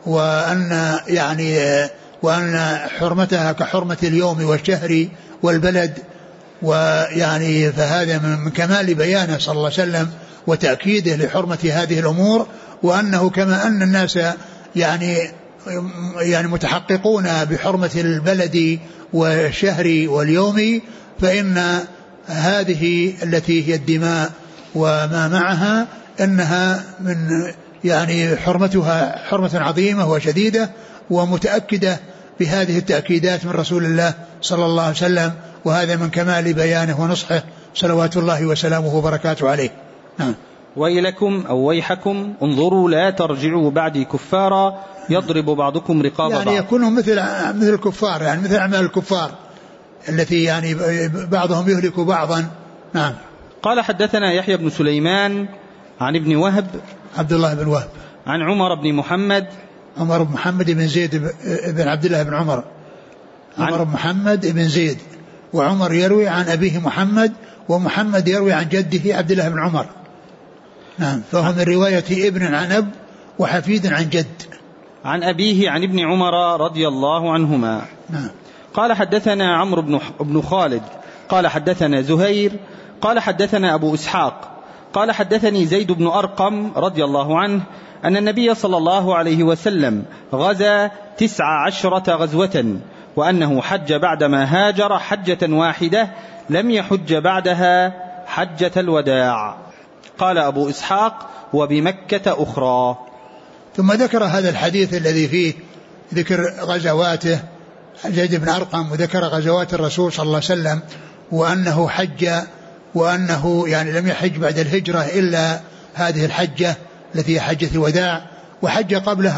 وأن حرمتها كحرمة اليوم والشهر والبلد، ويعني فهذا من كمال بيانه صلى الله عليه وسلم وتأكيده لحرمة هذه الأمور، وأنه كما أن الناس يعني متحققون بحرمة البلد والشهر واليوم، فإن هذه التي هي الدماء وما معها أنها من يعني حرمتها حرمة عظيمة وشديدة ومتأكدة بهذه التأكيدات من رسول الله صلى الله عليه وسلم، وهذا من كمال بيانه ونصحه صلوات الله وسلامه وبركاته عليه. ويلكم أو ويحكم انظروا لا ترجعوا بعدي كفارا يضرب بعضكم رقاب بعض. يعني يكونوا مثل الكفار، يعني مثل أعمال الكفار التي يعني بعضهم يهلك بعضا. نعم. قال حدثنا يحيى بن سليمان عن ابن وهب عبد الله بن وهب عن عمر بن محمد بن زيد بن عبد الله بن عمر بن محمد بن زيد، وعمر يروي عن أبيه محمد، ومحمد يروي عن جده عبد الله بن عمر. نعم. فهو من رواية ابن عن أب وحفيد عن جد. عن أبيه عن ابن عمر رضي الله عنهما. نعم. قال حدثنا عمرو بن خالد قال حدثنا زهير قال حدثنا أبو إسحاق قال حدثني زيد بن أرقم رضي الله عنه أن النبي صلى الله عليه وسلم غزا 19 غزوة، وأنه حج بعدما هاجر حجة واحدة لم يحج بعدها حجة الوداع. قال أبو إسحاق وبمكة أخرى. ثم ذكر هذا الحديث الذي فيه ذكر غزواته زيد بن أرقم، وذكر غزوات الرسول صلى الله عليه وسلم، وأنه حج، وأنه يعني لم يحج بعد الهجرة إلا هذه الحجة التي هي حجة الوداع، وحج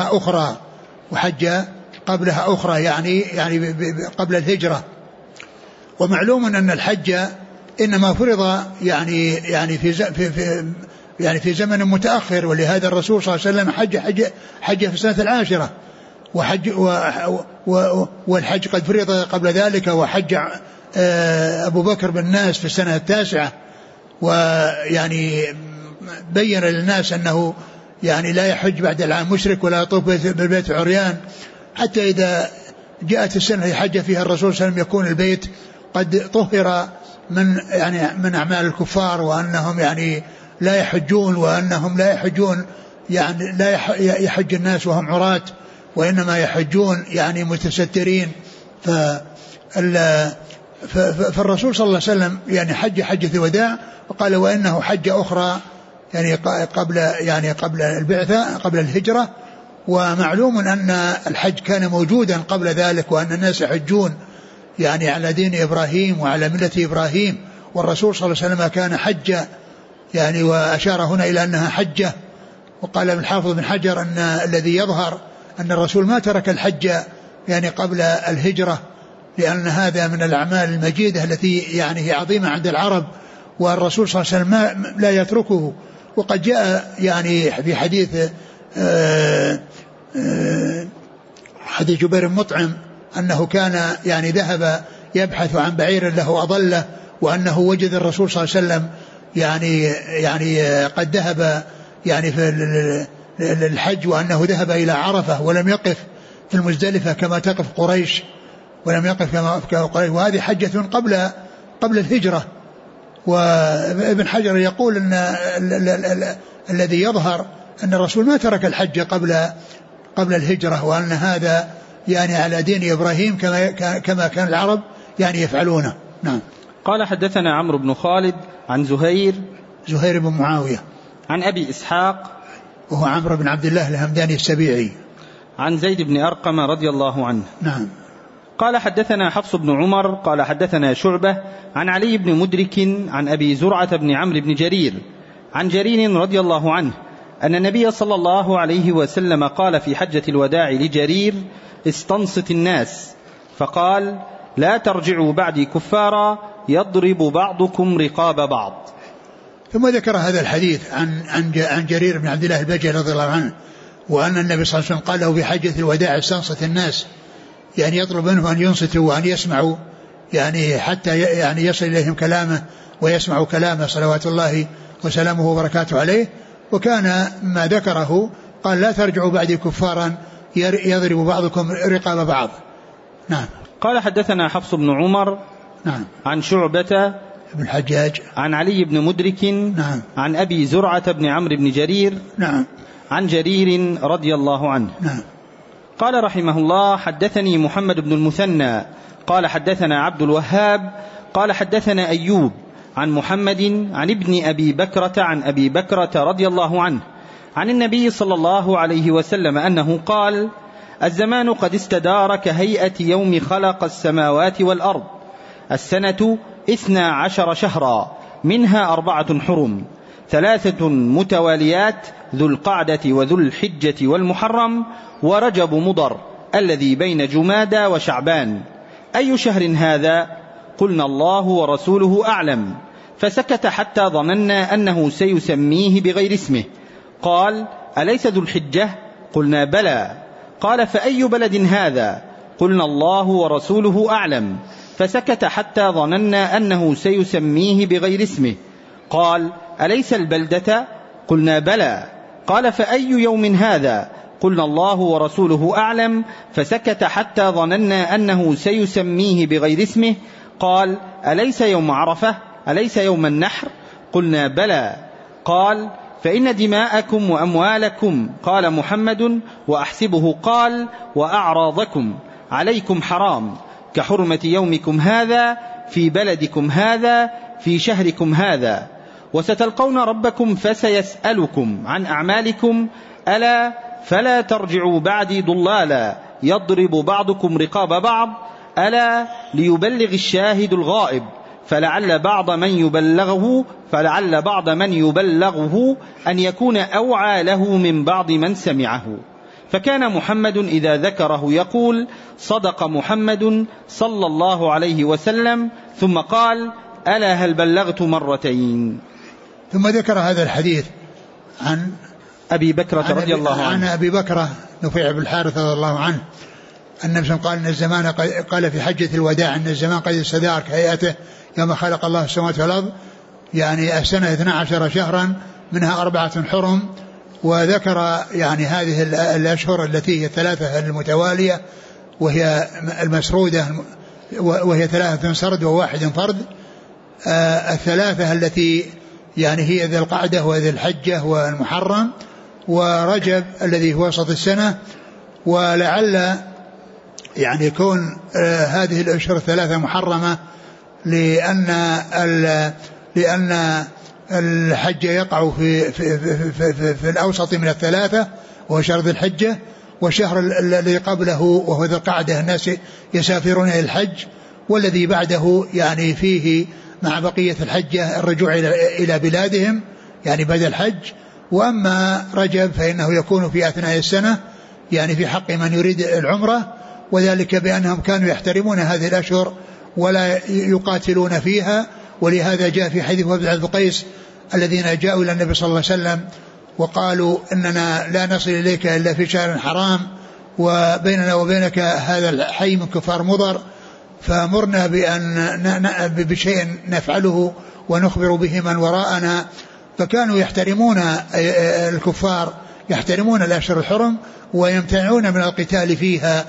قبلها أخرى يعني قبل الهجرة. ومعلوم أن الحج إنما فرض يعني في زمن متأخر، ولهذا الرسول صلى الله عليه وسلم حج في السنة 10، والحج قد فرض قبل ذلك، وحج أبو بكر بن ناس في السنة 9، ويعني بين للناس أنه يعني لا يحج بعد العام مشرك ولا يطوف بالبيت عريان، حتى إذا جاءت السنة حج فيها الرسول صلى الله عليه وسلم يكون البيت قد طهر من أعمال الكفار، وأنهم يعني لا يحجون، وأنهم لا يحجون يعني لا يحج الناس وهم عراة، وإنما يحجون يعني متسترين. فالرسول صلى الله عليه وسلم يعني حج حجة الوداع، وقال وإنه حج أخرى يعني قبل البعثة قبل الهجرة. ومعلوم أن الحج كان موجودا قبل ذلك، وأن الناس يحجون يعني على دين إبراهيم وعلى ملة إبراهيم، والرسول صلى الله عليه وسلم كان حج يعني، وأشار هنا إلى أنها حجة. وقال ابن الحافظ بن حجر أن الذي يظهر أن الرسول ما ترك الحج يعني قبل الهجرة، لأن هذا من الأعمال المجيدة التي يعني هي عظيمة عند العرب، والرسول صلى الله عليه وسلم لا يتركه. وقد جاء يعني في حديث جبير المطعم أنه كان يعني ذهب يبحث عن بعير له أضله، وأنه وجد الرسول صلى الله عليه وسلم يعني قد ذهب يعني في الحج، وأنه ذهب إلى عرفة ولم يقف في المزدلفة كما تقف قريش، وهذه حجة قبل الهجرة. وابن حجر يقول أن الذي يظهر أن الرسول ما ترك الحج قبل الهجرة، وأن هذا يعني على دين إبراهيم كما كان العرب يعني يفعلونه. نعم. قال حدثنا عمرو بن خالد عن زهير بن معاوية عن أبي إسحاق وهو عمرو بن عبد الله الهمداني السبيعي عن زيد بن أرقم رضي الله عنه. نعم. قال حدثنا حفص بن عمر قال حدثنا شعبة عن علي بن مدرك عن أبي زرعة بن عمرو بن جرير عن جرير رضي الله عنه أن النبي صلى الله عليه وسلم قال في حجة الوداع لجرير: استنصت الناس، فقال: لا ترجعوا بعدي كفارا يضرب بعضكم رقاب بعض. ثم ذكر هذا الحديث عن جرير بن عبد الله البجلي رضي الله عنه، وأن النبي صلى الله عليه وسلم قال له في حجة الوداع: استنصت الناس، يعني يطلب منهم أن ينصتوا وأن يسمعوا، يعني حتى يعني يصل إليهم كلامه ويسمعوا كلامه صلوات الله وسلامه وبركاته عليه. وكان ما ذكره قال: لا ترجعوا بعدي كفارا يضرب بعضكم رقاب بعض. نعم. قال حدثنا حفص بن عمر نعم عن شعبة بن الحجاج عن علي بن مدرك نعم عن أبي زرعة بن عمرو بن جرير نعم عن جرير رضي الله عنه. نعم. قال رحمه الله: حدثني محمد بن المثنى قال حدثنا عبد الوهاب قال حدثنا أيوب عن محمد عن ابن أبي بكرة عن أبي بكرة رضي الله عنه عن النبي صلى الله عليه وسلم أنه قال: الزمان قد استدار كهيئة يوم خلق السماوات والأرض، السنة 12 شهرا، منها 4 حرم، 3 متواليات، ذو القعدة وذو الحجة والمحرم ورجب مضر الذي بين جمادى وشعبان. أي شهر هذا؟ قلنا: الله ورسوله أعلم. فسكت حتى ظننا أنه سيسميه بغير اسمه. قال: أليس ذو الحجة؟ قلنا: بلى. قال: فأي بلد هذا؟ قلنا: الله ورسوله أعلم. فسكت حتى ظننا أنه سيسميه بغير اسمه. قال: أليس البلدة؟ قلنا: بلى. قال: فأي يوم هذا؟ قلنا: الله ورسوله أعلم. فسكت حتى ظننا أنه سيسميه بغير اسمه. قال: أليس يوم عرفة؟ أليس يوم النحر؟ قلنا: بلى. قال: فإن دماءكم وأموالكم، قال محمد، وأحسبه قال: وأعراضكم عليكم حرام كحرمة يومكم هذا في بلدكم هذا في شهركم هذا، وستلقون ربكم فسيسألكم عن أعمالكم، ألا فلا ترجعوا بعدي ضلالا يضرب بعضكم رقاب بعض، ألا ليبلغ الشاهد الغائب، فلعل بعض من يبلغه أن يكون أوعى له من بعض من سمعه. فكان محمد إذا ذكره يقول: صدق محمد صلى الله عليه وسلم، ثم قال: ألا هل بلغت مرتين. ثم ذكر هذا الحديث عن أبي بكرة رضي الله عنه، عن أبي بكرة نفيع بن الحارث رضي الله عنه أن النبي قال: إن الزمان قال في حجة الوداع إن الزمان قد استدار كهيئته يوم خلق الله السماوات والأرض، يعني السنة 12 شهرا، منها 4 حرم. وذكر يعني هذه الأشهر التي هي 3 المتوالية، وهي المسرودة، وهي 3 سرد و1 فرد. 3 التي يعني هي ذي القعدة وذي الحجة والمحرم ورجب الذي هو وسط السنة. ولعل يعني يكون هذه الأشهر 3 محرمة لأن الحج يقع في الأوسط من 3، وهو شهر ذي الحجة، والشهر الذي قبله وهو ذي القعدة الناس يسافرون إلى الحج، والذي بعده يعني فيه مع بقية الحجة الرجوع إلى بلادهم يعني بعد الحج. وأما رجب فإنه يكون في أثناء السنة يعني في حق من يريد العمرة، وذلك بأنهم كانوا يحترمون هذه الأشهر ولا يقاتلون فيها. ولهذا جاء في حديث وفد عبد القيس الذين جاءوا إلى النبي صلى الله عليه وسلم وقالوا: إننا لا نصل إليك إلا في شهر حرام، وبيننا وبينك هذا الحي من كفار مضر، فمرنا بشيء نفعله ونخبر به من وراءنا. فكانوا يحترمون الكفار، يحترمون الأشهر الحرم ويمتنعون من القتال فيها.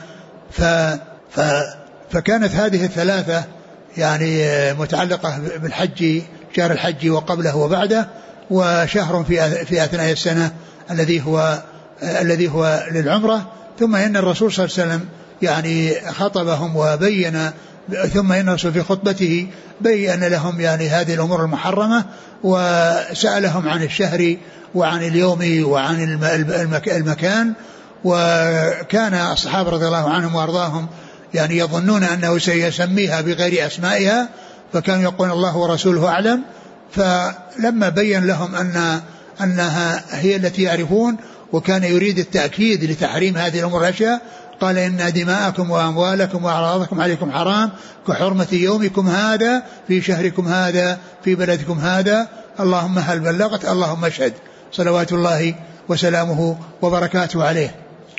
فكانت هذه 3 يعني متعلقة بالحج، شهر الحج وقبله وبعده، وشهر في أثناء السنة الذي هو للعمرة. ثم إن الرسول صلى الله عليه وسلم يعني خطبهم وبين، ثم إن الرسول في خطبته بين لهم يعني هذه الأمور المحرمة، وسألهم عن الشهر وعن اليوم وعن المكان، وكان الصحابة رضي الله عنهم وأرضاهم يعني يظنون أنه سيسميها بغير أسمائها، فكانوا يقولون الله ورسوله أعلم. فلما بين لهم أنها هي التي يعرفون، وكان يريد التأكيد لتحريم هذه الأمور الأشياء، قال إن دماءكم وأموالكم وأعراضكم عليكم حرام كحرمة يومكم هذا في شهركم هذا في بلدكم هذا، اللهم هل بلغت، اللهم اشهد، صلوات الله وسلامه وبركاته عليه.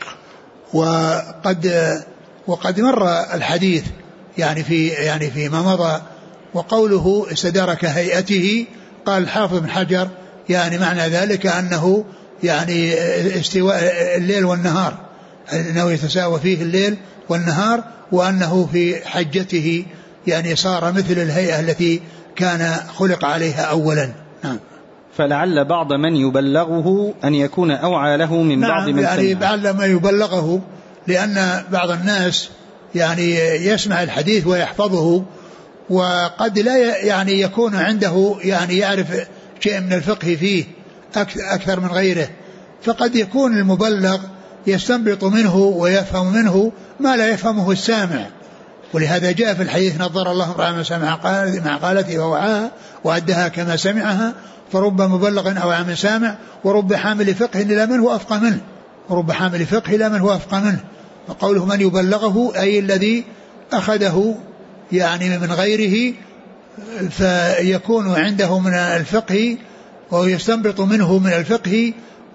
وقد مر الحديث يعني فيما مضى. وقوله استدار كهيئته، قال الحافظ بن حجر يعني معنى ذلك أنه يعني استواء الليل والنهار، أنه يتساوى فيه الليل والنهار، وأنه في حجته يعني صار مثل الهيئة التي كان خلق عليها أولا. نعم. فلعل بعض من يبلغه أن يكون أوعى له من بعض من يعني بعض ما يبلغه، لأن بعض الناس يعني يسمع الحديث ويحفظه، وقد لا يعني يكون عنده يعني يعرف شيء من الفقه فيه أكثر من غيره، فقد يكون المبلغ يستنبط منه ويفهم منه ما لا يفهمه السامع. ولهذا جاء في الحديث نظر الله امرأ ما سمع مع قالته ووعاها وأدها كما سمعها، فرب مبلغ أوعى من سامع، ورب حامل فقه لا من هو أفقه منه، ورب حامل فقه لا من هو أفقه منه. وقوله من يبلغه أي الذي أخذه يعني من غيره، فيكون عنده من الفقه ويستنبط منه من الفقه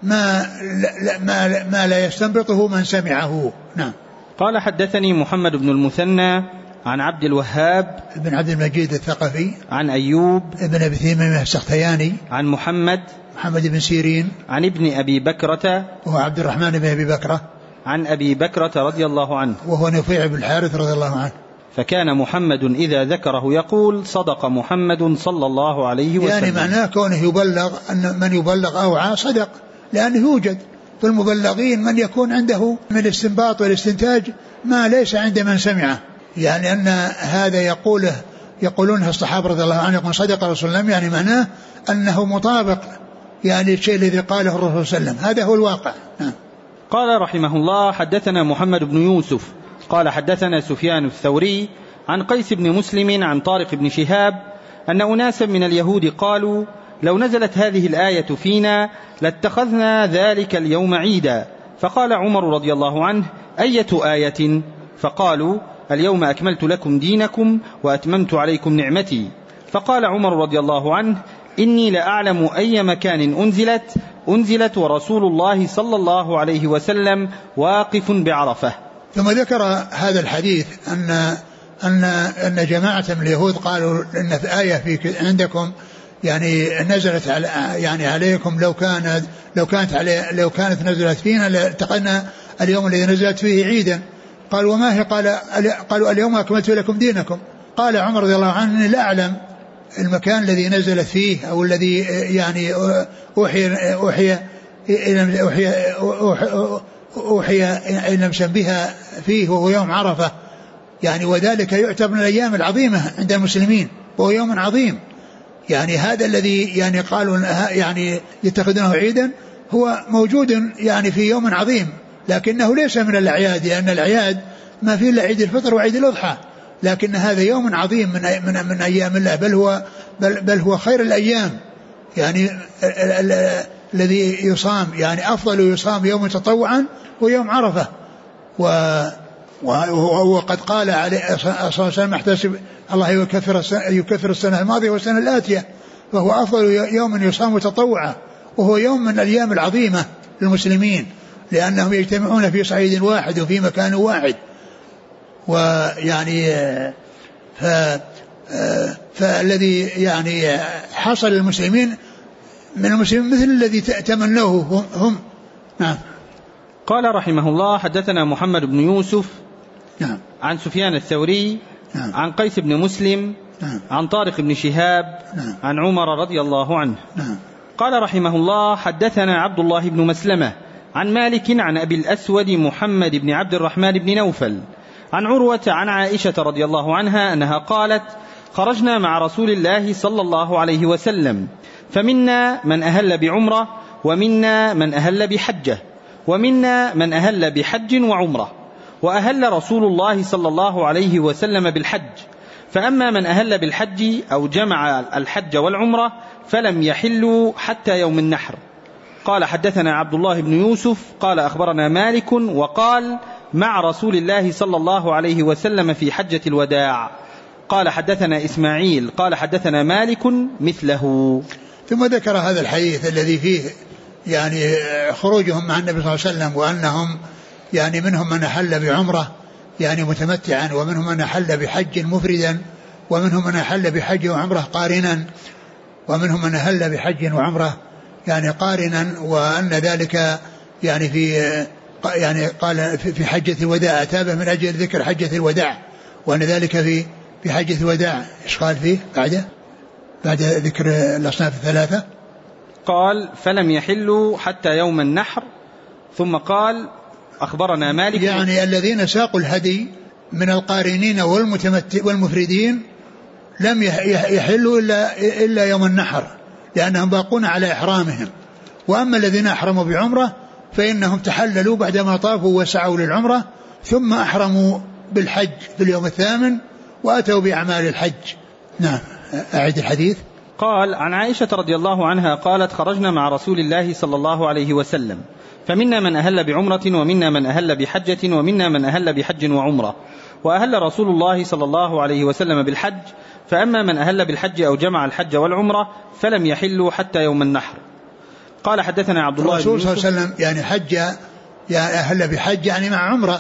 ما لا يستنبطه من سمعه. نعم. قال حدثني محمد بن المثنى عن عبد الوهاب بن عبد المجيد الثقفي، عن أيوب ابن أبي تميمة السختياني، عن محمد بن سيرين، عن ابن أبي بكرة وهو عبد الرحمن بن أبي بكرة، عن أبي بكرة رضي الله عنه وهو نفيع بن الحارث رضي الله عنه. فكان محمد إذا ذكره يقول صدق محمد صلى الله عليه وسلم. يعني معناه كونه يبلغ أن من يبلغ أوعى صدق، لأنه يوجد في المبلغين من يكون عنده من الاستنباط والاستنتاج ما ليس عند من سمعه، يعني أن هذا يقولونه الصحابة رضي الله عنهم يقول صدق رسول الله، يعني معناه أنه مطابق يعني الشيء الذي قاله الرسول صلى الله عليه وسلم، هذا هو الواقع. قال رحمه الله حدثنا محمد بن يوسف قال حدثنا سفيان الثوري عن قيس بن مسلم عن طارق بن شهاب أن أناسا من اليهود قالوا لو نزلت هذه الآية فينا لاتخذنا ذلك اليوم عيدا، فقال عمر رضي الله عنه أية آية؟ فقالوا اليوم أكملت لكم دينكم وأتممت عليكم نعمتي. فقال عمر رضي الله عنه إني لأعلم أي مكان أنزلت ورسول الله صلى الله عليه وسلم واقف بعرفة. ثم ذكر هذا الحديث أن جماعة من اليهود قالوا إن في آية عندكم يعني نزلت يعني عليكم لو كانت نزلت فينا لاتخذنا اليوم الذي نزلت فيه عيدا. قالوا وما هي؟ قالوا اليوم أكملت لكم دينكم. قال عمر رضي الله عنه لا أعلم المكان الذي نزلت فيه أو الذي يعني أوحي إن لم بها فيه، وهو يوم عرفة يعني، وذلك يعتبر من الأيام العظيمة عند المسلمين، وهو يوم عظيم. يعني هذا الذي يعني قالوا يعني يتخذونه عيدا هو موجود يعني في يوم عظيم، لكنه ليس من الأعياد، لأن الأعياد ما فيه إلا عيد الفطر وعيد الأضحى، لكن هذا يوم عظيم من أيام الله، بل هو خير الأيام، يعني الذي يصام يعني أفضل يصام يوم تطوعا ويوم عرفة. وقد قال عليه الصلاة والسلام احتسب الله يكفر السنة الماضية والسنة الآتية، فهو أفضل يوم يصام تطوعا، وهو يوم من الأيام العظيمة للمسلمين، لأنهم يجتمعون في صعيد واحد وفي مكان واحد. ويعني فالذي يعني حصل المسلمين من المسلمين مثل الذي تمنوه هم. نعم. قال رحمه الله حدثنا محمد بن يوسف نعم. عن سفيان الثوري نعم. عن قيس بن مسلم نعم. عن طارق بن شهاب نعم. عن عمر رضي الله عنه. نعم. قال رحمه الله حدثنا عبد الله بن مسلمة عن مالك عن أبي الأسود محمد بن عبد الرحمن بن نوفل عن عروة عن عائشة رضي الله عنها أنها قالت خرجنا مع رسول الله صلى الله عليه وسلم، فمنا من أهل بعمرة ومنا من أهل بحجة، ومنا من أهل بحج وعمرة، وأهل رسول الله صلى الله عليه وسلم بالحج، فأما من أهل بالحج أو جمع الحج والعمرة فلم يحلوا حتى يوم النحر. قال حدثنا عبد الله بن يوسف قال أخبرنا مالك وقال مع رسول الله صلى الله عليه وسلم في حجة الوداع. قال حدثنا إسماعيل قال حدثنا مالك مثله. ثم ذكر هذا الحديث الذي فيه يعني خروجهم مع النبي صلى الله عليه وسلم، وأنهم يعني منهم من أحل بعمرة يعني متمتعا، ومنهم من أحل بحج مفردا، ومنهم من أحل بحج وعمرة قارنا، ومنهم من أحل بحج وعمرة يعني قارنا، وأن ذلك يعني يعني قال في حجة الوداع أتابه من أجل ذكر حجة الوداع، وأن ذلك في حجة الوداع. إيش قال فيه بعد ذكر الأصناف الثلاثة؟ قال فلم يحلوا حتى يوم النحر، ثم قال أخبرنا مالك يعني الذين ساقوا الهدي من القارنين والمفردين لم يحلوا إلا يوم النحر، لأنهم باقون على إحرامهم. وأما الذين أحرموا بعمرة فإنهم تحللوا بعدما طافوا وسعوا للعمرة، ثم أحرموا بالحج في اليوم الثامن وأتوا بأعمال الحج. نعم. أعد الحديث. قال عن عائشة رضي الله عنها قالت خرجنا مع رسول الله صلى الله عليه وسلم، فمنا من أهل بعمرة ومنا من أهل بحجة ومنا من أهل بحج وعمرة، وأهل رسول الله صلى الله عليه وسلم بالحج، فأما من أهل بالحج أو جمع الحج والعمرة فلم يحلوا حتى يوم النحر. قال حدثنا عبد الله الرسول صلى الله عليه وسلم يعني حج يعني أهل بحج يعني مع عمرة،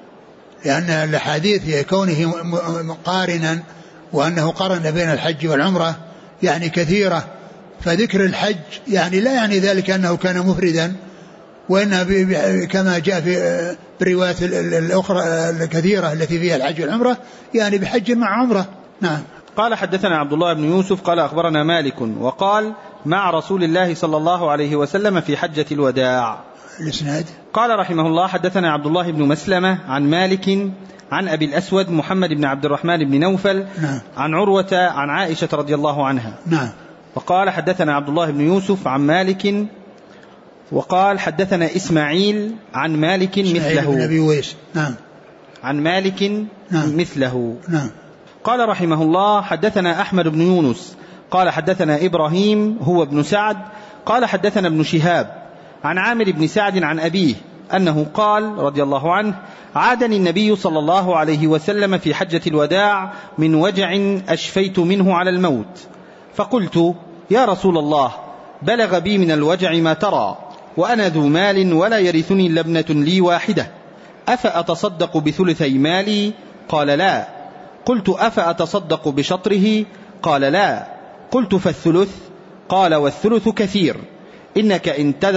لأن الحديث هي كونه مقارنا وأنه قارن بين الحج والعمرة يعني كثيرة، فذكر الحج يعني لا يعني ذلك أنه كان مفردا، وإنها كما جاء في الروايات الأخرى الكثيرة التي فيها الحج والعمرة يعني بحج مع عمرة. نعم. قال حدثنا عبد الله بن يوسف قال أخبرنا مالك وقال مع رسول الله صلى الله عليه وسلم في حجة الوداع. الإسناد. قال رحمه الله حدثنا عبد الله بن مسلمة عن مالك عن أبي الأسود محمد بن عبد الرحمن بن نوفل. نعم. عن عروة عن عائشة رضي الله عنها. نعم. وقال حدثنا عبد الله بن يوسف عن مالك وقال حدثنا إسماعيل عن مالك مثله. بن أبي ويس. نعم. عن مالك. نعم. مثله. نعم. قال رحمه الله حدثنا أحمد بن يونس قال حدثنا إبراهيم هو ابن سعد قال حدثنا ابن شهاب عن عامر بن سعد عن أبيه أنه قال رضي الله عنه عادني النبي صلى الله عليه وسلم في حجة الوداع من وجع أشفيت منه على الموت، فقلت يا رسول الله بلغ بي من الوجع ما ترى، وأنا ذو مال ولا يرثني إلا ابنة لي واحدة، أفأتصدق بثلثي مالي؟ قال لا. قلت أفأتصدق بشطره؟ قال لا. قلت فالثلث؟ قال والثلث كثير، إنك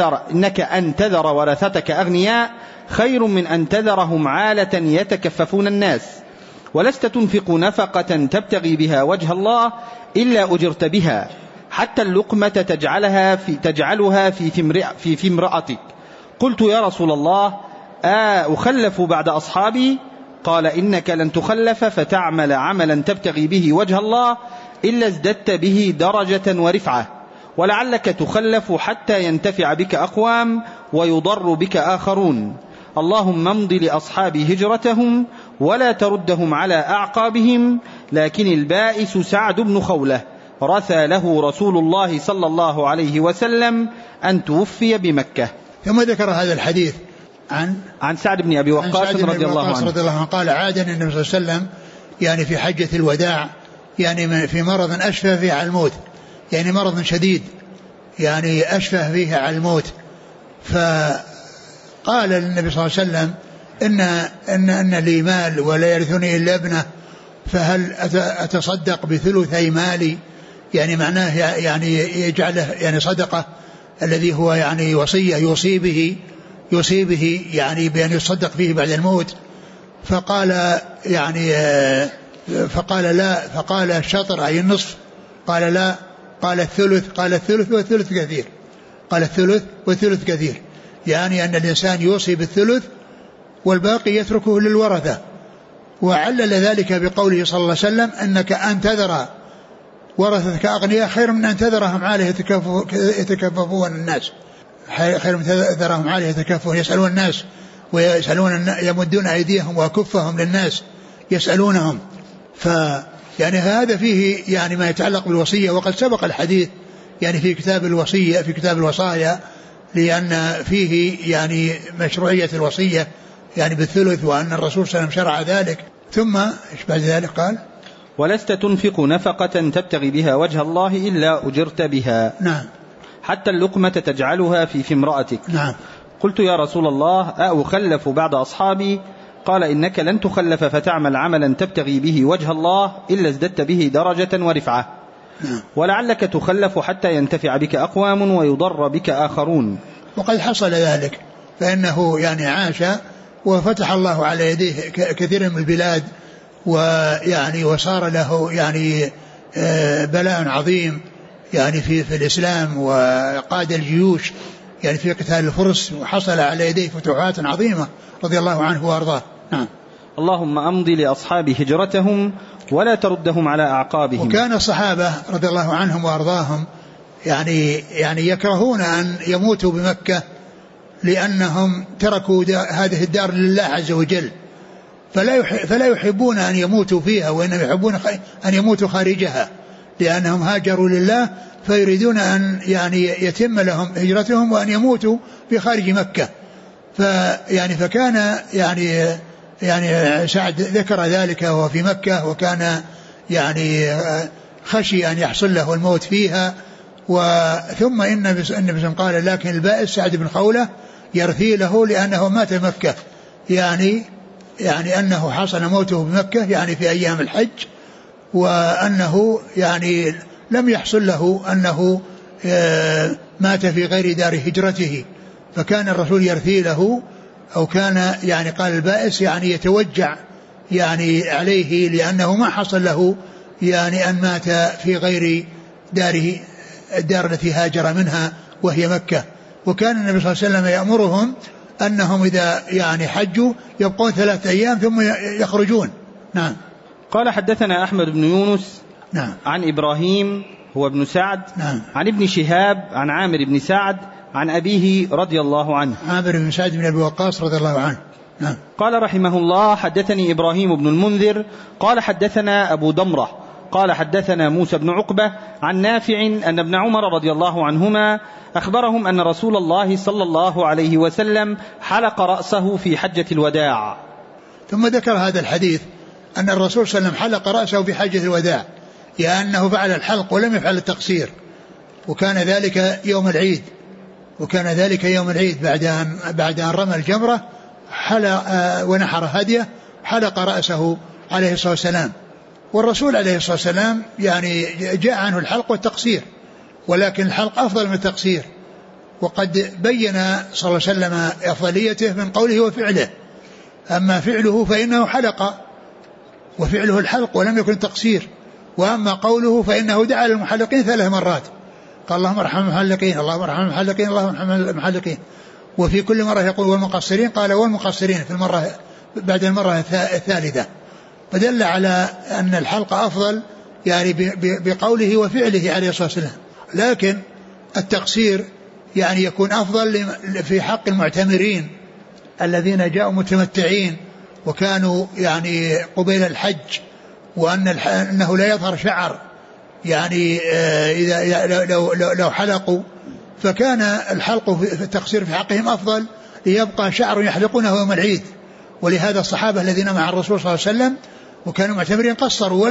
أن تذر ورثتك أغنياء خير من أن تذرهم عالة يتكففون الناس، ولست تنفق نفقة تبتغي بها وجه الله إلا أجرت بها، حتى اللقمة تجعلها في امرأتك. قلت يا رسول الله أخلف بعد أصحابي؟ قال إنك لن تخلف فتعمل عملا تبتغي به وجه الله إلا ازددت به درجة ورفعة، ولعلك تخلف حتى ينتفع بك أقوام ويضر بك آخرون. اللهم امض لأصحابي هجرتهم ولا تردهم على أعقابهم، لكن البائس سعد بن خولة رثى له رسول الله صلى الله عليه وسلم أن توفي بمكة. ثم ذكر هذا الحديث عن سعد بن أبي وقاص رضي الله عنه قال عادني النبي صلى الله عليه وسلم يعني في حجة الوداع يعني في مرض أشفى فيه على الموت، يعني مرض شديد يعني أشفى فيه على الموت، فقال للنبي صلى الله عليه وسلم إن لي مال ولا يرثني إلا ابنه، فهل أتصدق بثلثي مالي؟ يعني معناه يعني يجعله يعني صدقة الذي هو يعني وصية يوصي به يعني بأن يصدق فيه بعد الموت. فقال يعني فقال لا، فقال الشطر أي النصف، قال لا، قال الثلث والثلث كثير، قال الثلث والثلث كثير، يعني أن الإنسان يوصي بالثلث والباقي يتركه للورثة. وعلل ذلك بقوله صلى الله عليه وسلم أنك أن تذر ورثتك أغنياء خير من أن تذرهم عالة يتكففون الناس. خير من ذرهم عالية يتكفون، يسألون الناس يمدون أيديهم وكفهم للناس يسألونهم. يعني هذا فيه يعني ما يتعلق بالوصية، وقد سبق الحديث يعني في كتاب الوصية في كتاب الوصايا، لأن فيه يعني مشروعية الوصية يعني بالثلث، وأن الرسول صلى الله عليه وسلم شرع ذلك. ثم إيش بعد ذلك قال: ولست تنفق نفقة تبتغي بها وجه الله إلا أجرت بها. نعم. حتى اللقمة تجعلها في امرأتك. نعم. قلت يا رسول الله أخلف بعد أصحابي؟ قال إنك لن تخلف فتعمل عملا تبتغي به وجه الله إلا ازددت به درجة ورفعة. نعم. ولعلك تخلف حتى ينتفع بك أقوام ويضر بك آخرون. وقد حصل ذلك، فإنه يعني عاش وفتح الله على يديه كثير من البلاد، ويعني وصار له يعني بلاء عظيم يعني في الإسلام، وقاد الجيوش يعني في قتال الفرس، وحصل على يديه فتوحات عظيمة رضي الله عنه وارضاه. نعم. اللهم أمضي لأصحاب هجرتهم ولا تردهم على أعقابهم. وكان الصحابة رضي الله عنهم وارضاهم يعني يكرهون أن يموتوا بمكة، لأنهم تركوا هذه الدار لله عز وجل، فلا يحبون أن يموتوا فيها، وإنما يحبون أن يموتوا خارجها، لأنهم هاجروا لله، فيريدون أن يعني يتم لهم هجرتهم وأن يموتوا في خارج مكة. فكان يعني سعد ذكر ذلك وهو في مكة، وكان يعني خشي أن يحصل له الموت فيها. ثم النبي قال: لكن البائس سعد بن خولة يرثي له لأنه مات مكة، يعني أنه حصل موته بمكة يعني في أيام الحج، وأنه يعني لم يحصل له أنه مات في غير دار هجرته، فكان الرسول يرثي له، أو كان يعني قال البائس يعني يتوجع يعني عليه، لأنه ما حصل له يعني أن مات في غير داره، الدار التي هاجر منها وهي مكة. وكان النبي صلى الله عليه وسلم يأمرهم أنهم إذا يعني حجوا يبقون 3 أيام ثم يخرجون. نعم. قال: حدثنا أحمد بن يونس. نعم. عن إبراهيم هو ابن سعد. نعم. عن ابن شهاب عن عامر بن سعد عن أبيه رضي الله عنه. عامر بن سعد بن أبي وقاص رضي الله عنه. نعم. قال رحمه الله: حدثني إبراهيم بن المنذر قال حدثنا أبو ضمرة قال حدثنا موسى بن عقبة عن نافع أن ابن عمر رضي الله عنهما أخبرهم أن رسول الله صلى الله عليه وسلم حلق رأسه في حجة الوداع. ثم ذكر هذا الحديث أن الرسول صلى الله عليه وسلم حلق رأسه في حجة الوداع، لأنه فعل الحلق ولم يفعل التقصير، وكان ذلك يوم العيد بعد أن رمى الجمرة ونحر هديه، حلق رأسه عليه الصلاة والسلام. والرسول عليه الصلاة والسلام يعني جاء عنه الحلق والتقصير، ولكن الحلق أفضل من التقصير، وقد بين صلى الله عليه وسلم أفضليته من قوله وفعله. أما فعله فإنه حلق وفعله الحلق ولم يكن التقصير، وأما قوله فإنه دعا للمحلقين 3 مرات، قال: اللهم ارحم المحلقين، اللهم ارحم المحلقين، اللهم ارحم المحلقين. وفي كل مرة يقول والمقصرين، قال والمقصرين في المرة بعد المرة الثالثة، فدل على أن الحلق أفضل يعني بقوله وفعله عليه الصلاة والسلام. لكن التقصير يعني يكون أفضل في حق المعتمرين الذين جاءوا متمتعين وكانوا يعني قبيل الحج، وأنه لا يظهر شعر يعني إذا لو حلقوا، فكان الحلق في التقصير في حقهم أفضل، ليبقى شعر يحلقونه يوم العيد. ولهذا الصحابة الذين مع الرسول صلى الله عليه وسلم وكانوا معتمرين قصروا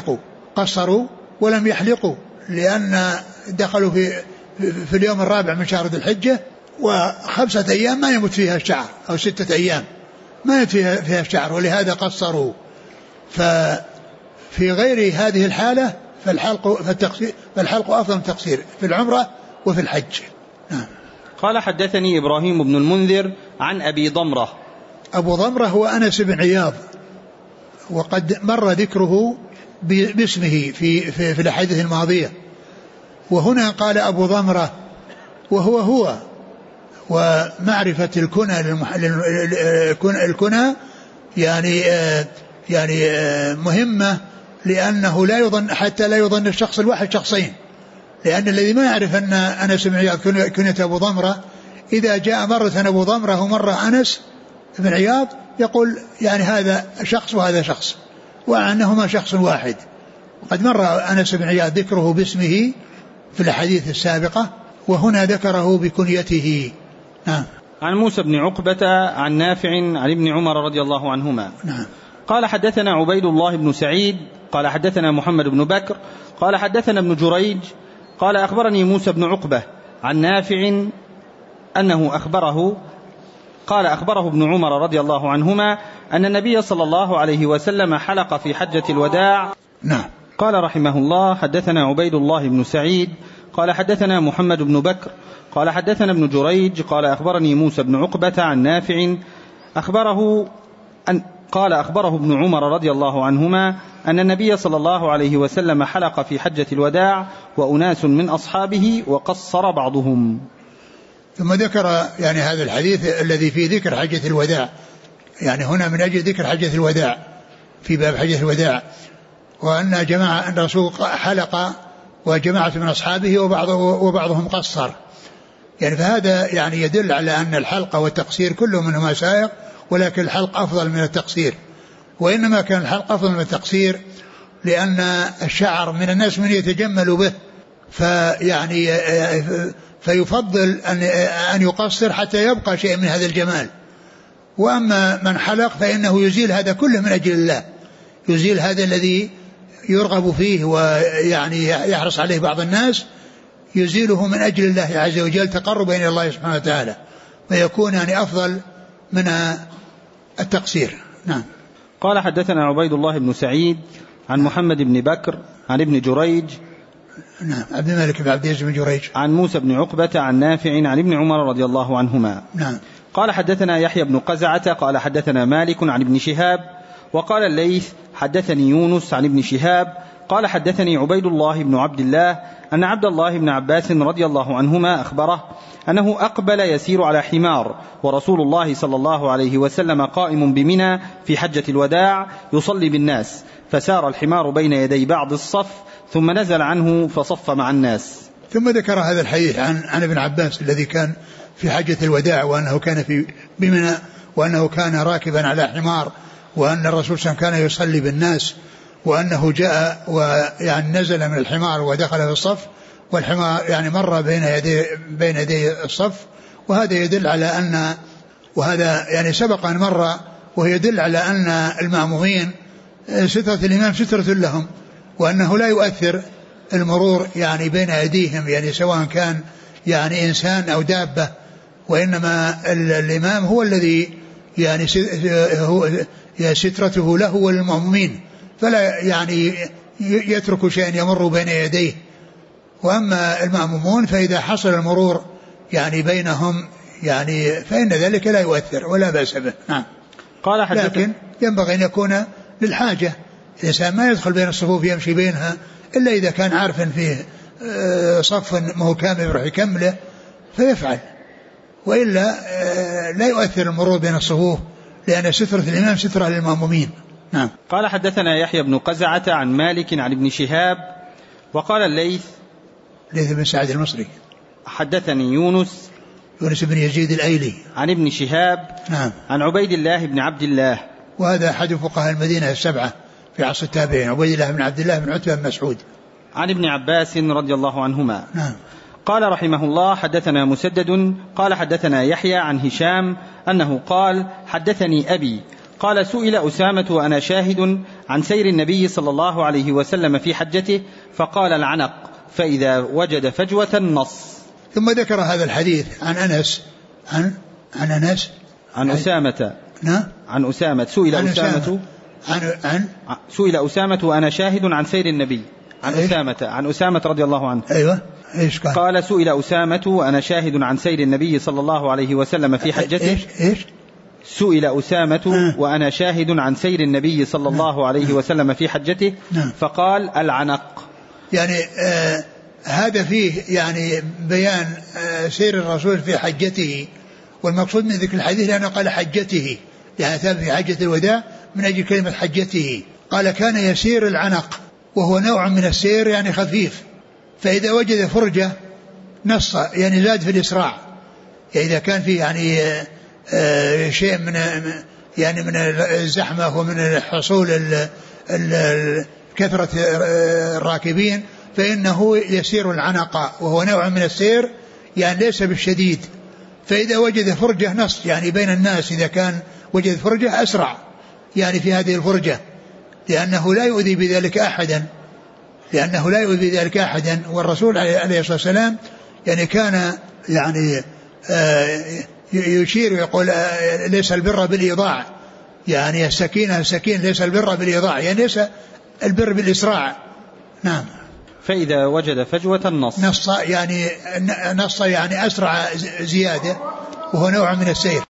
ولم يحلقوا لأن دخلوا في اليوم الرابع من شهر ذي الحجة، و5 أيام ما يمت فيها الشعر، أو 6 أيام ما يمت فيها الشعر، ولهذا قصروا. ففي غير هذه الحالة فالحلق أفضل من التقصير في العمرة وفي الحج. نعم. قال: حدثني إبراهيم بن المنذر عن أبي ضمرة. أبو ضمرة هو أنس بن عياض، وقد مر ذكره باسمه في الأحاديث الماضية، وهنا قال أبو ضمرة، وهو ومعرفة الكنى يعني مهمة، لأنه لا يظن، حتى لا يظن الشخص الواحد شخصين، لأن الذي ما يعرف أن أنس بن عياض كنية أبو ضمرة إذا جاء مرة أبو ضمرة ومرة أنس بن عياض يقول يعني هذا شخص وهذا شخص، وأنهما شخص واحد. وقد مر أنس بن عياض ذكره باسمه في الحديث السابقة، وهنا ذكره بكنيته. نعم. عن موسى بن عقبة عن نافع عن ابن عمر رضي الله عنهما. نعم. قال حدثنا عبيد الله بن سعيد قال حدثنا محمد بن بكر قال حدثنا ابن جريج قال أخبرني موسى بن عقبة عن نافع أنه أخبره قال أخبره ابن عمر رضي الله عنهما أن النبي صلى الله عليه وسلم حلق في حجة الوداع. نعم. قال رحمه الله حدثنا عبيد الله بن سعيد قال حدثنا محمد بن بكر قال حدثنا ابن جريج قال أخبرني موسى بن عقبة عن نافع قال أخبره ابن عمر رضي الله عنهما أن النبي صلى الله عليه وسلم حلق في حجة الوداع وأناس من أصحابه وقصر بعضهم. ثم ذكر يعني هذا الحديث الذي فيه ذكر حجة الوداع، يعني هنا من أجل ذكر حجة الوداع في باب حجة الوداع، وأن جماعة أن الرسول حلق وجماعة من أصحابه وبعضهم قصر، يعني فهذا يعني يدل على أن الحلق والتقصير كل منهما سائغ، ولكن الحلق أفضل من التقصير. وإنما كان الحلق أفضل من التقصير لأن الشعر من الناس من يتجمل به، فيعني فيفضل أن يقصر حتى يبقى شيء من هذا الجمال. وأما من حلق فإنه يزيل هذا كله من أجل الله، يزيل هذا الذي يرغب فيه ويعني يحرص عليه بعض الناس، يزيله من أجل الله عز وجل تقربا إلى الله سبحانه وتعالى، فيكون يعني أفضل من التقصير. نعم. قال حدثنا عبيد الله بن سعيد عن محمد بن بكر عن ابن جريج. نعم. عبد الملك بن عبد العزيز بن جريج. عن موسى بن عقبة عن نافع عن ابن عمر رضي الله عنهما. نعم. قال حدثنا يحيى بن قزعة قال حدثنا مالك عن ابن شهاب وقال الليث حدثني يونس عن ابن شهاب قال حدثني عبيد الله بن عبد الله أن عبد الله بن عباس رضي الله عنهما أخبره أنه أقبل يسير على حمار ورسول الله صلى الله عليه وسلم قائم بمنى في حجة الوداع يصلي بالناس، فسار الحمار بين يدي بعض الصف ثم نزل عنه فصف مع الناس. ثم ذكر هذا الحديث عن ابن عباس الذي كان في حجة الوداع، وأنه كان في بمنى، وأنه كان راكبا على حمار، وأن الرسول صلى الله عليه وسلم كان يصلي بالناس، وأنه جاء ويعني نزل من الحمار ودخل في الصف، والحمار يعني مر بين يدي الصف. وهذا يدل على أن، وهذا يعني سبق أن مر، وهو يدل على أن المأمومين سترة الإمام سترة لهم، وأنه لا يؤثر المرور يعني بين أيديهم، يعني سواء كان يعني إنسان أو دابة، وإنما الإمام هو الذي يعني سترته له وللمأمومين، فلا يعني يترك شيئا يمر بين يديه. وأما المأمومون فإذا حصل المرور يعني بينهم يعني فإن ذلك لا يؤثر ولا بأس به. نعم. لكن ينبغي أن يكون للحاجة، الإنسان ما يدخل بين الصفوف يمشي بينها إلا إذا كان عارفا فيه صف ما هو كامل يروح يكمله فيفعل، وإلا لا يؤثر المرور بين الصفوف، لأن سترة الإمام سترة للمأمومين. نعم. قال حدثنا يحيى بن قزعة عن مالك عن ابن شهاب وقال الليث بن سعد المصري حدثني يونس بن يزيد الأيلي عن ابن شهاب. نعم. عن عبيد الله بن عبد الله، وهذا أحد فقهاء المدينة السبعة في عصر التابعين، عبيد الله بن عبد الله بن عتبة بن مسعود. عن ابن عباس رضي الله عنهما. نعم. قال رحمه الله حدثنا مسدد قال حدثنا يحيى عن هشام أنه قال حدثني أبي قال سئل أسامة وأنا شاهد عن سير النبي صلى الله عليه وسلم في حجته فقال العنق، فإذا وجد فجوة نص. ثم ذكر هذا الحديث عن أنس عن أسامة. نعم. عن أسامة سئل أسامة سئل أسامة وأنا شاهد عن سير النبي عن أسامة رضي الله عنه. أيوة. قال سئل أسامة وأنا شاهد عن سير النبي صلى الله عليه وسلم في حجته. سئل أسامة وأنا شاهد عن سير النبي صلى الله عليه وسلم في حجته فقال العنق. يعني هذا فيه يعني بيان سير الرسول في حجته، والمقصود من ذكر الحديث لأنه قال حجته، يعني ثابت في حجة الوداع من أجل كلمة حجته. قال كان يسير العنق، وهو نوع من السير يعني خفيف، فإذا وجد فرجة نص يعني زاد في الإسراع، يعني إذا كان فيه يعني شيء من الزحمة ومن حصول كثرة الراكبين فإنه يسير العنقاء، وهو نوع من السير يعني ليس بالشديد. فإذا وجد فرجة نص يعني بين الناس، إذا كان وجد فرجة أسرع يعني في هذه الفرجة، لأنه لا يؤذي بذلك أحدا. والرسول عليه الصلاة والسلام يعني كان يعني يشير ويقول ليس البر بالإيضاع، يعني السكينة ليس البر بالإيضاع، يعني ليس البر بالإسراع. نعم. فإذا وجد فجوة نص يعني أسرع زيادة، وهو نوع من السير.